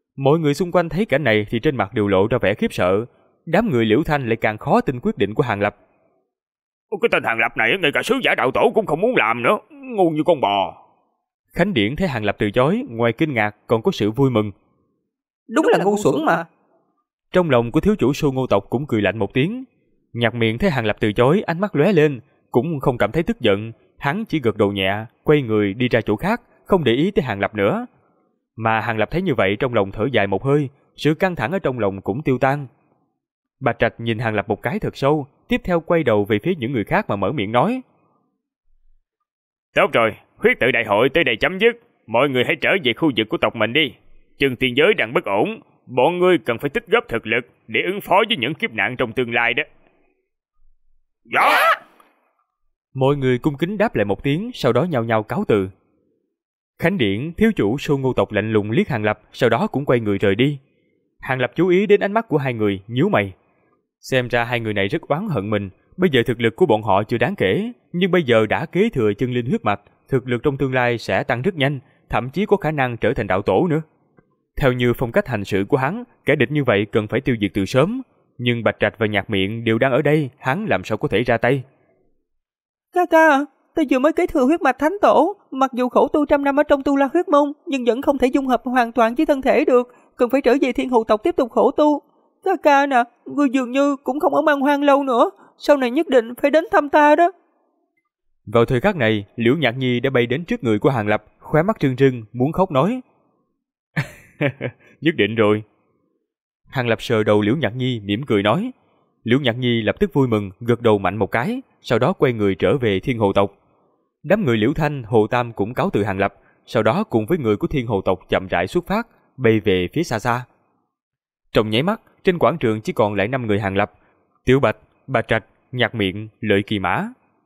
Mọi người xung quanh thấy cảnh này thì trên mặt đều lộ ra vẻ khiếp sợ. Đám người Liễu Thanh lại càng khó tin quyết định của Hàng Lập. Cái tên Hàng Lập này ngay cả sứ giả đạo tổ cũng không muốn làm nữa, ngu như con bò. Khánh Điển thấy Hàng Lập từ chối, ngoài kinh ngạc còn có sự vui mừng. Đúng là ngu xuẩn mà. Trong lòng của thiếu chủ Sô Ngô tộc cũng cười lạnh một tiếng. Nhạc Miện thấy Hàng Lập từ chối, ánh mắt lóe lên, cũng không cảm thấy tức giận, hắn chỉ gật đầu nhẹ, quay người đi ra chỗ khác, không để ý tới Hàng Lập nữa. Mà Hàng Lập thấy như vậy trong lòng thở dài một hơi, sự căng thẳng ở trong lòng cũng tiêu tan. Bạch Trạch nhìn Hàng Lập một cái thật sâu, tiếp theo quay đầu về phía những người khác mà mở miệng nói. Tốt rồi, huyết tự đại hội tới đây chấm dứt, mọi người hãy trở về khu vực của tộc mình đi. Chân tiên giới đang bất ổn, bọn ngươi cần phải tích góp thực lực để ứng phó với những kiếp nạn trong tương lai đó. Dạ! Mọi người cung kính đáp lại một tiếng, sau đó nhao nhao cáo từ. Khánh Điển, thiếu chủ Sô Ngô tộc lạnh lùng liếc Hàng Lập, sau đó cũng quay người rời đi. Hàng Lập chú ý đến ánh mắt của hai người, nhíu mày. Xem ra hai người này rất oán hận mình. Bây giờ thực lực của bọn họ chưa đáng kể, nhưng bây giờ đã kế thừa chân linh huyết mạch, thực lực trong tương lai sẽ tăng rất nhanh, thậm chí có khả năng trở thành đạo tổ nữa. Theo như phong cách hành sự của hắn, kẻ địch như vậy cần phải tiêu diệt từ sớm. Nhưng Bạch Trạch và Nhạc Miện đều đang ở đây, hắn làm sao có thể ra tay? Ca, ta vừa mới kế thừa huyết mạch thánh tổ, mặc dù khổ tu trăm năm ở trong Tu La huyết môn, nhưng vẫn không thể dung hợp hoàn toàn với thân thể được, cần phải trở về Thiên Hồ tộc tiếp tục khổ tu. Ca nè, ngươi dường như cũng không ở Man Hoang lâu nữa, sau này nhất định phải đến thăm ta đó. Vào thời khắc này, Liễu Nhạc Nhi đã bay đến trước người của Hàng Lập, khóe mắt rưng rưng, muốn khóc nói. Nhất định rồi. Hàng Lập sờ đầu Liễu Nhạc Nhi mỉm cười nói. Liễu Nhạc Nhi lập tức vui mừng, gật đầu mạnh một cái, sau đó quay người trở về Thiên Hồ tộc. Đám người Liễu Thanh, Hồ Tam cũng cáo từ Hàng Lập, sau đó cùng với người của Thiên Hồ tộc chậm rãi xuất phát, bay về phía xa xa. Trong nháy mắt, trên quảng trường chỉ còn lại 5 người Hàng Lập: Tiểu Bạch, Bạch Trạch, Nhạc Miện, Lợi Kỳ Mã.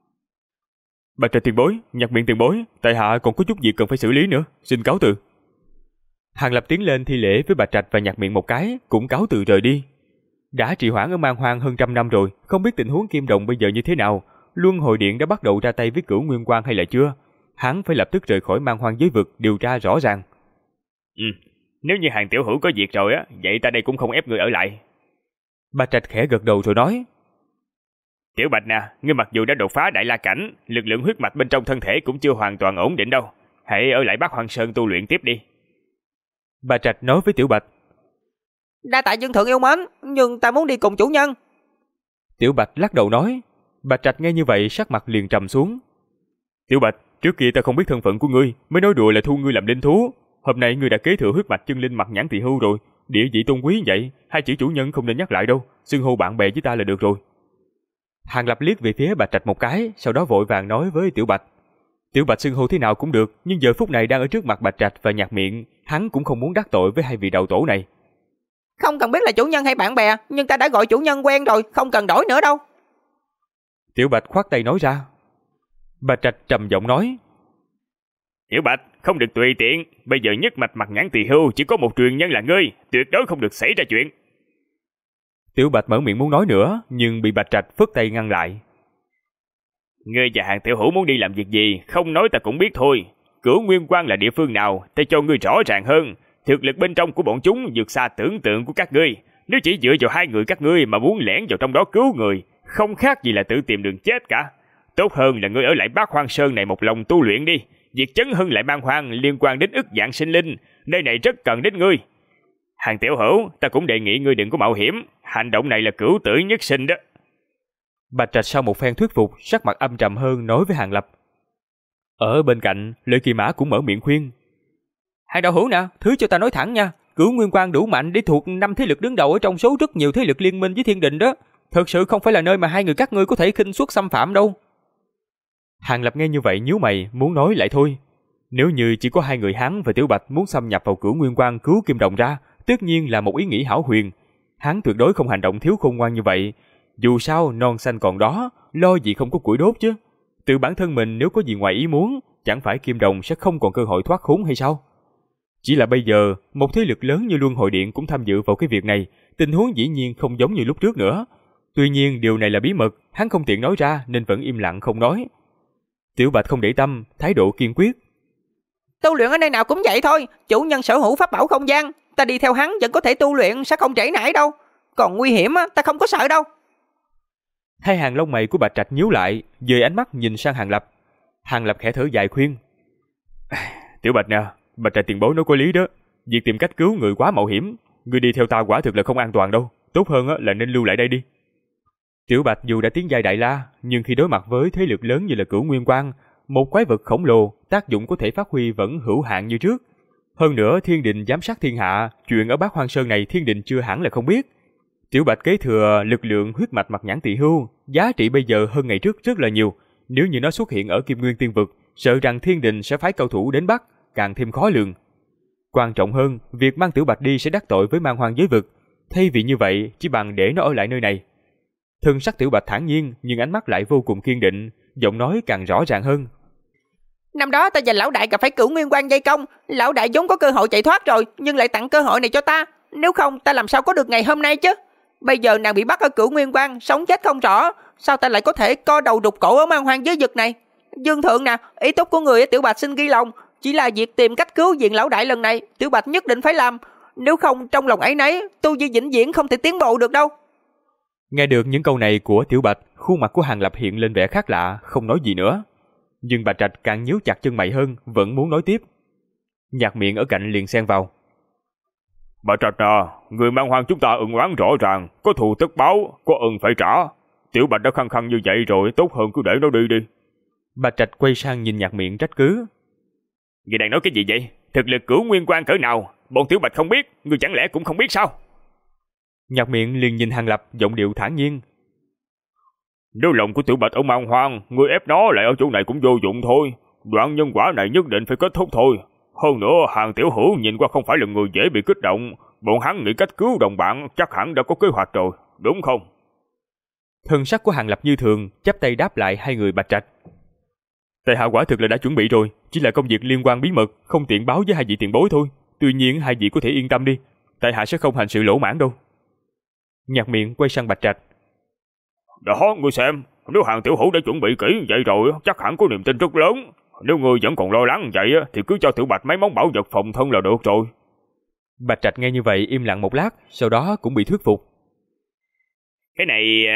Bạch Trạch tiền bối, Nhạc Miện tiền bối, tại hạ còn có chút việc cần phải xử lý nữa, xin cáo từ. Hàng Lập tiến lên thi lễ với Bạch Trạch và Nhạc Miện một cái, cũng cáo từ rời đi. Đã trì hoãn ở Man Hoang hơn 100 năm rồi, không biết tình huống Kim Đồng bây giờ như thế nào. Luân Hồi Điện đã bắt đầu ra tay với Cửu Nguyên Quang hay là chưa? Hắn phải lập tức rời khỏi Man Hoang giới vực, điều tra rõ ràng. Nếu như Hàng tiểu hữu có việc rồi á, vậy ta đây cũng không ép người ở lại. Bạch Trạch khẽ gật đầu rồi nói. Tiểu Bạch nè, ngươi mặc dù đã đột phá Đại La cảnh, lực lượng huyết mạch bên trong thân thể cũng chưa hoàn toàn ổn định đâu. Hãy ở lại Bát Hoang Sơn tu luyện tiếp đi. Bạch Trạch nói với Tiểu Bạch. Đa tạ dân thượng yêu mến, nhưng ta muốn đi cùng chủ nhân. Tiểu Bạch lắc đầu nói. Bạch Trạch nghe như vậy sắc mặt liền trầm xuống. Tiểu Bạch, trước kia ta không biết thân phận của ngươi, mới nói đùa là thu ngươi làm linh thú. Hôm nay ngươi đã kế thừa huyết mạch chân linh mặt nhãn tỳ hưu rồi, địa vị tôn quý vậy, hai chữ chủ nhân không nên nhắc lại đâu, xưng hô bạn bè với ta là được rồi. Hàng Lập liếc về phía Bạch Trạch một cái, sau đó vội vàng nói với Tiểu Bạch. Tiểu Bạch xưng hô thế nào cũng được, nhưng giờ phút này đang ở trước mặt Bạch Trạch và Nhạc Miện, hắn cũng không muốn đắc tội với hai vị đạo tổ này. Không cần biết là chủ nhân hay bạn bè, nhưng ta đã gọi chủ nhân quen rồi, không cần đổi nữa đâu. Tiểu Bạch khoát tay nói ra. Bạch Trạch trầm giọng nói. Tiểu Bạch, không được tùy tiện, bây giờ nhất mạch mặt nhãn tỳ hưu chỉ có một truyền nhân là ngươi, tuyệt đối không được xảy ra chuyện. Tiểu Bạch mở miệng muốn nói nữa, nhưng bị Bạch Trạch phất tay ngăn lại. Ngươi và Hàng tiểu hữu muốn đi làm việc gì, không nói ta cũng biết thôi. Cửu Nguyên Quang là địa phương nào, ta cho ngươi rõ ràng hơn. Thực lực bên trong của bọn chúng vượt xa tưởng tượng của các ngươi. Nếu chỉ dựa vào hai người các ngươi mà muốn lẻn vào trong đó cứu người, không khác gì là tự tìm đường chết cả. Tốt hơn là ngươi ở lại Bát Hoang Sơn này một lòng tu luyện đi. Việc chấn hưng lại Man Hoang liên quan đến ức dạng sinh linh, nơi này rất cần đến ngươi. Hàng tiểu hữu, ta cũng đề nghị ngươi đừng có mạo hiểm, hành động này là cửu tử nhất sinh đó. Bạch Trạch sau một phen thuyết phục, sắc mặt âm trầm hơn nói với Hàng Lập. Ở bên cạnh, Lợi Kỳ Mã cũng mở miệng khuyên. Hai đạo hữu nè, thứ cho ta nói thẳng nha, Cửu Nguyên Quang đủ mạnh để thuộc 5 thế lực đứng đầu ở trong số rất nhiều thế lực liên minh với Thiên Đình đó. Thật sự không phải là nơi mà hai người các ngươi có thể khinh suất xâm phạm đâu. Hàng Lập nghe như vậy nhíu mày, muốn nói lại thôi. Nếu như chỉ có hai người hắn và Tiểu Bạch muốn xâm nhập vào Cửu Nguyên Quang cứu Kim Đồng ra, tất nhiên là một ý nghĩ hão huyền. Hắn tuyệt đối không hành động thiếu khôn ngoan như vậy. Dù sao non xanh còn đó, lo gì không có củi đốt chứ. Tự bản thân mình nếu có gì ngoài ý muốn, chẳng phải Kim Đồng sẽ không còn cơ hội thoát khốn hay sao? Chỉ là bây giờ, một thế lực lớn như Luân Hồi Điện cũng tham dự vào cái việc này, tình huống dĩ nhiên không giống như lúc trước nữa. Tuy nhiên điều này là bí mật, hắn không tiện nói ra nên vẫn im lặng không nói. Tiểu Bạch không để tâm, thái độ kiên quyết. Tu luyện ở nơi nào cũng vậy thôi, chủ nhân sở hữu pháp bảo không gian, Ta đi theo hắn vẫn có thể tu luyện, sẽ không trễ nải đâu. Còn nguy hiểm ta không có sợ đâu. Hai hàng lông mày của Bạch Trạch nhíu lại, dời ánh mắt nhìn sang Hàng Lập. Hàng Lập khẽ thở dài khuyên: Tiểu Bạch nè, Bạch Trạch tiền bối nói có lý đó. Việc tìm cách cứu người quá mạo hiểm, người đi theo ta quả thực là không an toàn đâu. Tốt hơn là nên lưu lại đây đi. Tiểu Bạch dù đã tiến giai đại la, nhưng khi đối mặt với thế lực lớn như là Cửu Nguyên Quang, một quái vật khổng lồ, tác dụng có thể phát huy vẫn hữu hạn như trước. Hơn nữa Thiên Đình giám sát thiên hạ, chuyện ở Bát Hoang Sơn này Thiên Đình chưa hẳn là không biết. Tiểu Bạch kế thừa lực lượng huyết mạch Mạc Nhãn Tỳ Hưu, giá trị bây giờ hơn ngày trước rất là nhiều. Nếu như nó xuất hiện ở Kim Nguyên Tiên Vực, sợ rằng Thiên Đình sẽ phái cao thủ đến bắt, càng thêm khó lường. Quan trọng hơn, việc mang Tiểu Bạch đi sẽ đắc tội với Man Hoang giới vực. Thay vì như vậy, chỉ bằng để nó ở lại nơi này. Thân sắc Tiểu Bạch thản nhiên, nhưng ánh mắt lại vô cùng kiên định, giọng nói càng rõ ràng hơn. Năm đó ta và lão đại gặp phải Cửu Nguyên Quang vây công, lão đại vốn có cơ hội chạy thoát rồi, nhưng lại tặng cơ hội này cho ta. Nếu không, ta làm sao có được ngày hôm nay chứ? Bây giờ nàng bị bắt ở Cửu Nguyên Quang, sống chết không rõ, sao ta lại có thể co đầu đục cổ ở Man Hoang giới vực này? Dương thượng nè, ý tốt của người Tiểu Bạch xin ghi lòng, chỉ là việc tìm cách cứu viện lão đại lần này, Tiểu Bạch nhất định phải làm. Nếu không, trong lòng ấy nấy, tu vi vĩnh viễn không thể tiến bộ được đâu. Nghe được những câu này của Tiểu Bạch, khuôn mặt của Hàng Lập hiện lên vẻ khác lạ, không nói gì nữa. Nhưng Bạch Trạch càng nhíu chặt chân mày hơn, vẫn muốn nói tiếp. Nhạc Miệng ở cạnh liền xen vào: Bạch Trạch à, người Man Hoang chúng ta ân oán rõ ràng, có thù tất báo, có ân phải trả. Tiểu Bạch đã khăng khăng như vậy rồi, tốt hơn cứ để nó đi đi. Bạch Trạch quay sang nhìn Nhạc Miệng trách cứ: Người đang nói cái gì vậy? Thực lực Cửu Nguyên Quang cỡ nào, bọn Tiểu Bạch không biết, người chẳng lẽ cũng không biết sao? Nhạc Miệng liền nhìn Hàng Lập, giọng điệu thản nhiên: Nếu lòng của Tiểu Bạch ở Man Hoang, người ép nó lại ở chỗ này cũng vô dụng thôi. Đoạn nhân quả này nhất định phải kết thúc thôi. Hơn nữa, Hàng tiểu hữu nhìn qua không phải là người dễ bị kích động. Bọn hắn nghĩ cách cứu đồng bạn chắc hẳn đã có kế hoạch rồi, đúng không? Thân sắc của Hàng Lập như thường, chắp tay đáp lại hai người Bạch Trạch: Tại hạ quả thực là đã chuẩn bị rồi, chỉ là công việc liên quan bí mật, không tiện báo với hai vị tiền bối thôi. Tuy nhiên hai vị có thể yên tâm đi, tại hạ sẽ không hành sự lỗ mãn đâu. Nhạc Miệng quay sang Bạch Trạch: Đó, ngươi xem, nếu Hàng tiểu hữu đã chuẩn bị kỹ vậy rồi, chắc hẳn có niềm tin rất lớn. Nếu ngươi vẫn còn lo lắng vậy thì cứ cho Tiểu Bạch mấy món bảo vật phòng thân là được rồi. Bạch Trạch nghe như vậy im lặng một lát, sau đó cũng bị thuyết phục. Cái này...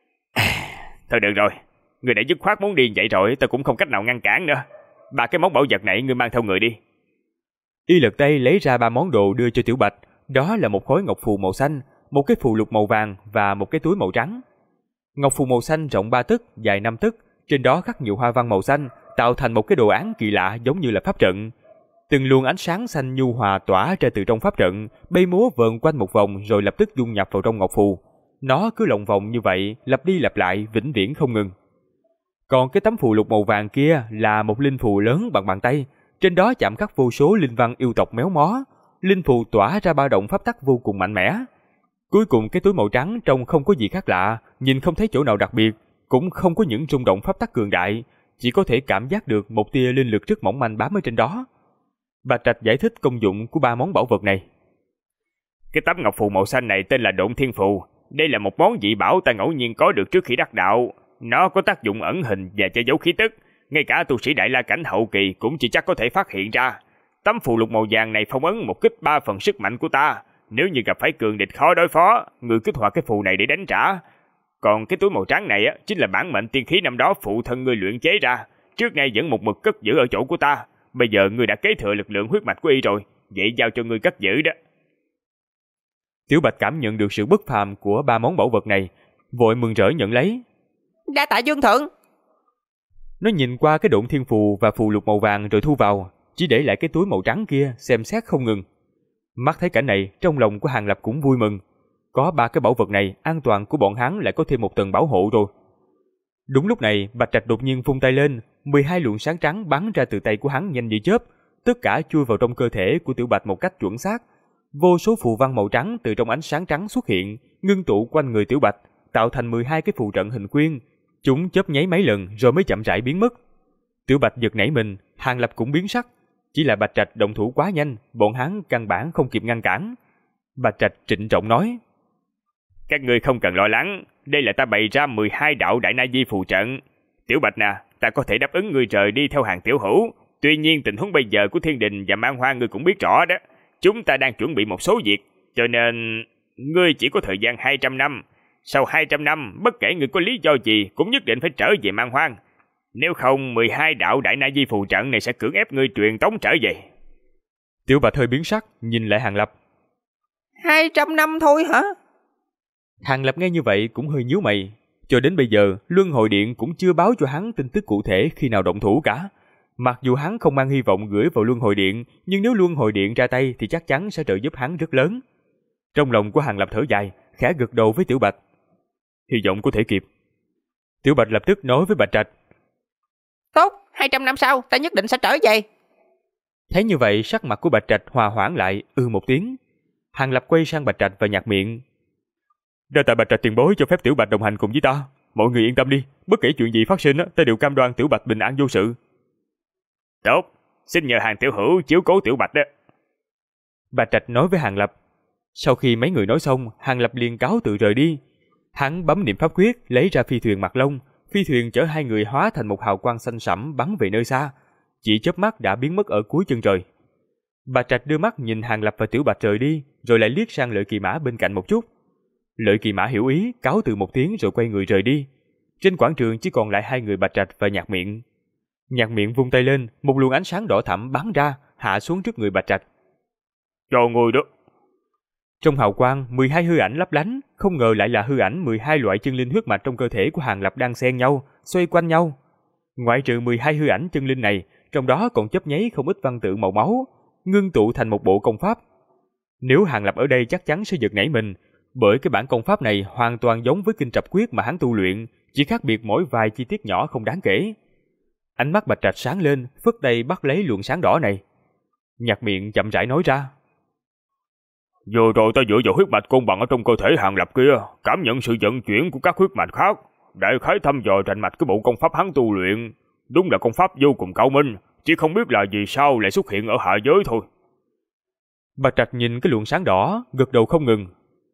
Thôi được rồi, ngươi đã dứt khoát muốn đi vậy rồi, ta cũng không cách nào ngăn cản nữa. Ba cái món bảo vật này ngươi mang theo người đi. Y lật tay lấy ra 3 món đồ đưa cho Tiểu Bạch. Đó là một khối ngọc phù màu xanh, một cái phù lục màu vàng và một cái túi màu trắng. Ngọc phù màu xanh rộng 3 tấc, dài 5 tấc, trên đó khắc nhiều hoa văn màu xanh, tạo thành một cái đồ án kỳ lạ giống như là pháp trận. Từng luồng ánh sáng xanh nhu hòa tỏa ra từ trong pháp trận, bay múa vờn quanh một vòng rồi lập tức dung nhập vào trong ngọc phù. Nó cứ lộng vòng như vậy, lặp đi lặp lại, vĩnh viễn không ngừng. Còn cái tấm phù lục màu vàng kia là một linh phù lớn bằng bàn tay, trên đó chạm khắc vô số linh văn yêu tộc méo mó. Linh phù tỏa ra ba động pháp tắc vô cùng mạnh mẽ. Cuối cùng cái túi màu trắng trông không có gì khác lạ, nhìn không thấy chỗ nào đặc biệt, cũng không có những rung động pháp tắc cường đại, chỉ có thể cảm giác được một tia linh lực rất mỏng manh bám ở trên đó. Bạch Trạch giải thích công dụng của 3 món bảo vật này. Cái tấm ngọc phù màu xanh này tên là Độn Thiên Phù. Đây là một món dị bảo ta ngẫu nhiên có được trước khi đắc đạo. Nó có tác dụng ẩn hình và che giấu khí tức, ngay cả tu sĩ đại la cảnh hậu kỳ cũng chỉ chắc có thể phát hiện ra. Tấm phù lục màu vàng này phong ấn một kích 3 phần sức mạnh của ta. Nếu như gặp phải cường địch khó đối phó, người kích hoạt cái phù này để đánh trả. Còn cái túi màu trắng này chính là bản mệnh tiên khí năm đó phụ thân ngươi luyện chế ra, trước nay vẫn một mực cất giữ ở chỗ của ta. Bây giờ ngươi đã kế thừa lực lượng huyết mạch của y rồi, vậy giao cho ngươi cất giữ đó. Tiểu Bạch cảm nhận được sự bất phàm của 3 món bảo vật này, vội mừng rỡ nhận lấy. Đa tạ Dương thượng. Nó nhìn qua cái Độn Thiên Phù và phù lục màu vàng rồi thu vào, chỉ để lại cái túi màu trắng kia xem xét không ngừng. Mắt thấy cảnh này, trong lòng của Hàng Lập cũng vui mừng. Có 3 cái bảo vật này, an toàn của bọn hắn lại có thêm một tầng bảo hộ rồi. Đúng lúc này, Bạch Trạch đột nhiên vung tay lên, 12 luồng sáng trắng bắn ra từ tay của hắn nhanh như chớp, tất cả chui vào trong cơ thể của Tiểu Bạch một cách chuẩn xác. Vô số phù văn màu trắng từ trong ánh sáng trắng xuất hiện, ngưng tụ quanh người Tiểu Bạch, tạo thành 12 cái phù trận hình quyên. Chúng chớp nháy mấy lần rồi mới chậm rãi biến mất. Tiểu Bạch giật nảy mình, Hàng Lập cũng biến sắc. Chỉ là Bạch Trạch động thủ quá nhanh, bọn hắn căn bản không kịp ngăn cản. Bạch Trạch trịnh trọng nói: Các ngươi không cần lo lắng, đây là ta bày ra 12 đạo đại na di phù trận. Tiểu Bạch nè, ta có thể đáp ứng ngươi rời đi theo Hàng tiểu hữu. Tuy nhiên tình huống bây giờ của Thiên Đình và Man Hoang ngươi cũng biết rõ đó. chúng ta đang chuẩn bị một số việc, cho nên ngươi chỉ có thời gian 200 năm. Sau 200 năm, bất kể ngươi có lý do gì cũng nhất định phải trở về Man Hoang. Nếu không, 12 đạo Đại Na Di phù trận này sẽ cưỡng ép ngươi truyền tống trở về. Tiểu Bạch hơi biến sắc, nhìn lại Hàng Lập. 200 năm thôi hả? Hàng Lập nghe như vậy cũng hơi nhíu mày. Cho đến bây giờ, Luân Hồi Điện cũng chưa báo cho hắn tin tức cụ thể khi nào động thủ cả. Mặc dù hắn không mang hy vọng gửi vào Luân Hồi Điện, nhưng nếu Luân Hồi Điện ra tay thì chắc chắn sẽ trợ giúp hắn rất lớn. Trong lòng của Hàng Lập thở dài, khẽ gật đầu với Tiểu Bạch. Hy vọng có thể kịp. Tiểu Bạch lập tức nói với Bạch Trạch. Tốt, 200 năm sau ta nhất định sẽ trở về. Thấy như vậy, sắc mặt của Bạch Trạch hòa hoãn lại, một tiếng. Hàng Lập quay sang Bạch Trạch và nhạt miệng. Đa tạ Bạch Trạch tiền bối cho phép Tiểu Bạch đồng hành cùng với ta. Mọi người yên tâm đi, bất kể chuyện gì phát sinh, ta đều cam đoan Tiểu Bạch bình an vô sự. Tốt, xin nhờ Hàng tiểu hữu chiếu cố Tiểu Bạch đó. Bạch Trạch nói với Hàng Lập. Sau khi mấy người nói xong, Hàng Lập liền cáo từ rời đi. Hắn bấm niệm pháp quyết, lấy ra phi thuyền Mặt Long. Phi thuyền chở hai người hóa thành một hào quang xanh sẫm bắn về nơi xa. Chỉ chớp mắt đã biến mất ở cuối chân trời. Bạch Trạch đưa mắt nhìn Hàng Lập và Tiểu Bạch rời đi, rồi lại liếc sang Lợi Kỳ Mã bên cạnh một chút. Lợi Kỳ Mã hiểu ý, cáo từ một tiếng rồi quay người rời đi. Trên quảng trường chỉ còn lại hai người Bạch Trạch và Nhạc Miệng. Nhạc Miệng vung tay lên, một luồng ánh sáng đỏ thẫm bắn ra, hạ xuống trước người Bạch Trạch. Cho người đó. Trong hào quang, 12 hư ảnh lấp lánh, không ngờ lại là hư ảnh 12 loại chân linh huyết mạch trong cơ thể của Hàng Lập đang xen nhau, xoay quanh nhau. Ngoại trừ 12 hư ảnh chân linh này, trong đó còn chớp nháy không ít văn tự màu máu, ngưng tụ thành một bộ công pháp. Nếu Hàng Lập ở đây chắc chắn sẽ giật nảy mình, bởi cái bản công pháp này hoàn toàn giống với kinh trập quyết mà hắn tu luyện, chỉ khác biệt mỗi vài chi tiết nhỏ không đáng kể. Ánh mắt Bạch Trạch sáng lên, phất tay bắt lấy luồng sáng đỏ này. Nhạc Miệng chậm rãi nói ra. Vừa rồi ta dựa vào huyết mạch côn bằng ở trong cơ thể Hàng Lập kia, cảm nhận sự vận chuyển của các huyết mạch khác, đại khái thăm dò rành mạch cái bộ công pháp hắn tu luyện. Đúng là công pháp vô cùng cao minh, chỉ không biết là vì sao lại xuất hiện ở hạ giới thôi. Bạch Trạch nhìn cái luồng sáng đỏ, gật đầu không ngừng.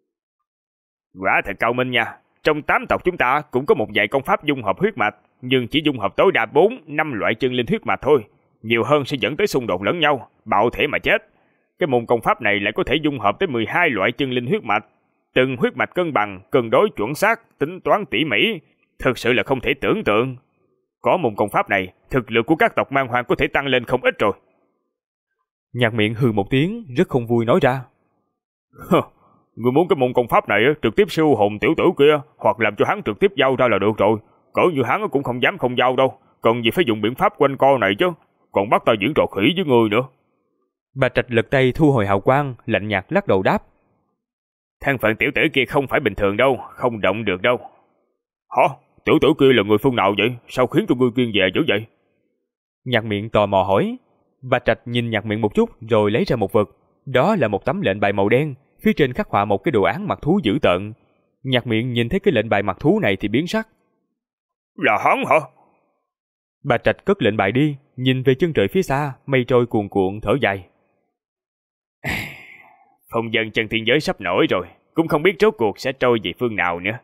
Quả thật cao minh nha, trong 8 tộc chúng ta cũng có một vài công pháp dung hợp huyết mạch, nhưng chỉ dung hợp tối đa 4-5 loại chân linh huyết mạch thôi, nhiều hơn sẽ dẫn tới xung đột lẫn nhau, bạo thể mà chết. Cái môn công pháp này lại có thể dung hợp tới 12 loại chân linh huyết mạch, từng huyết mạch cân bằng, cân đối chuẩn xác, tính toán tỉ mỉ, thực sự là không thể tưởng tượng. Có môn công pháp này, thực lực của các tộc Man Hoang có thể tăng lên không ít rồi. Nhạc Miệng hừ một tiếng, rất không vui nói ra. Người muốn cái môn công pháp này trực tiếp siêu hồn tiểu tử kia, hoặc làm cho hắn trực tiếp giao ra là được rồi. Cỡ như hắn cũng không dám không giao đâu, cần gì phải dùng biện pháp quanh co này chứ, còn bắt ta diễn trò khỉ với người nữa. Bạch Trạch lật tay thu hồi hào quang, lạnh nhạt lắc đầu đáp. Thân phận tiểu tử kia không phải bình thường đâu, không động được đâu. Hả? Tiểu tử kia là người phương nào vậy? Sao khiến cho ngươi kiêng dè dữ vậy? Nhạc Miệng tò mò hỏi. Bạch Trạch nhìn Nhạc Miệng một chút rồi lấy ra một vật. Đó là một tấm lệnh bài màu đen, phía trên khắc họa một cái đồ án mặt thú dữ tợn. Nhạc Miệng nhìn thấy cái lệnh bài mặt thú này thì biến sắc. Là hắn hả? Bạch Trạch cất lệnh bài đi, nhìn về chân trời phía xa, mây trôi cuồn cuộn thở dài. Phong dân chân thiên giới sắp nổi rồi, cũng không biết rốt cuộc sẽ trôi về phương nào nữa.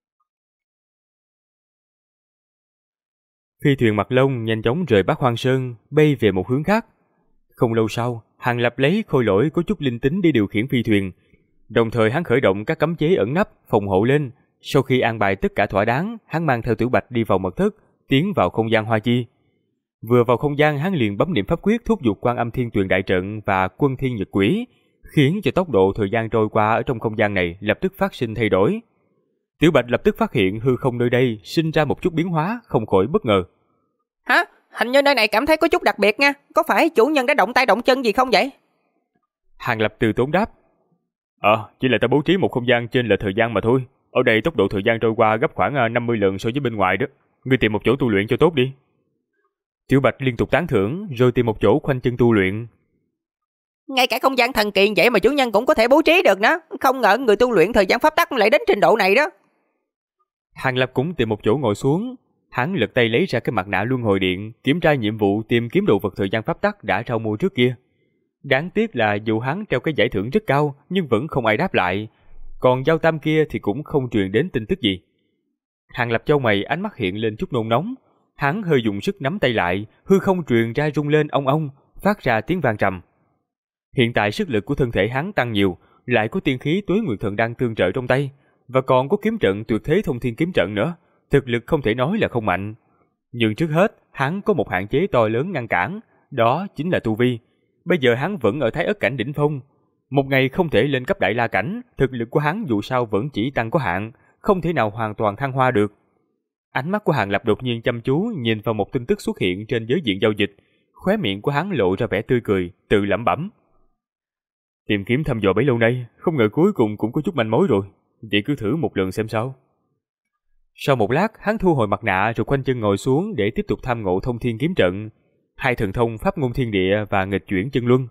Phi thuyền Mặt Long nhanh chóng rời Bắc Hoang Sơn, bay về một hướng khác. Không lâu sau, Hàng Lập lấy khôi lỗi có chút linh tính để điều khiển phi thuyền. Đồng thời hắn khởi động các cấm chế ẩn nấp, phòng hộ lên. Sau khi an bài tất cả thỏa đáng, hắn mang theo Tiểu Bạch đi vào mật thất, tiến vào không gian Hoa Chi. Vừa vào không gian, hắn liền bấm niệm pháp quyết thúc giục Quan Âm Thiên Tuyền đại trận và Quân Thiên Nhật Quỷ, khiến cho tốc độ thời gian trôi qua ở trong không gian này lập tức phát sinh thay đổi. Tiểu Bạch lập tức phát hiện hư không nơi đây sinh ra một chút biến hóa, không khỏi bất ngờ. Hả? Hình như nơi này cảm thấy có chút đặc biệt nha, có phải chủ nhân đã động tay động chân gì không vậy? Hàng Lập từ tốn đáp. Chỉ là ta bố trí một không gian trên lệch thời gian mà thôi. Ở đây tốc độ thời gian trôi qua gấp khoảng 50 lần so với bên ngoài đó. Ngươi tìm một chỗ tu luyện cho tốt đi. Tiểu Bạch liên tục tán thưởng, rồi tìm một chỗ khoanh chân tu luyện. Ngay cả không gian thần kỳ vậy mà chủ nhân cũng có thể bố trí được nữa. Không ngờ người tu luyện thời gian pháp tắc lại đến trình độ này đó. Hàng Lập cũng tìm một chỗ ngồi xuống. Hắn lật tay lấy ra cái mặt nạ luân hồi điện, kiểm tra nhiệm vụ tìm kiếm đồ vật thời gian pháp tắc đã trao mua trước kia. Đáng tiếc là dù hắn treo cái giải thưởng rất cao, nhưng vẫn không ai đáp lại. Còn Giao Tam kia thì cũng không truyền đến tin tức gì. Hàng Lập chau mày, ánh mắt hiện lên chút nôn nóng. Hắn hơi dùng sức nắm tay lại, hư không truyền ra rung lên ong ong, phát ra tiếng vang trầm. Hiện tại sức lực của thân thể hắn tăng nhiều, lại có tiên khí Tuế Nguyệt Thần đang tương trợ trong tay, và còn có kiếm trận tuyệt thế thông thiên kiếm trận nữa, thực lực không thể nói là không mạnh. Nhưng trước hết, hắn có một hạn chế to lớn ngăn cản, đó chính là tu vi. Bây giờ hắn vẫn ở Thái Ất cảnh đỉnh phong, một ngày không thể lên cấp Đại La cảnh, thực lực của hắn dù sao vẫn chỉ tăng có hạn, không thể nào hoàn toàn thăng hoa được. Ánh mắt của Hàng Lập đột nhiên chăm chú nhìn vào một tin tức xuất hiện trên giới diện giao dịch, khóe miệng của hắn lộ ra vẻ tươi cười, tự lẩm bẩm: tìm kiếm thăm dò bấy lâu nay, không ngờ cuối cùng cũng có chút manh mối rồi, vậy cứ thử một lần xem sao. Sau một lát, hắn thu hồi mặt nạ rồi khoanh chân ngồi xuống để tiếp tục tham ngộ thông thiên kiếm trận, hai thần thông pháp ngôn thiên địa và nghịch chuyển chân luân.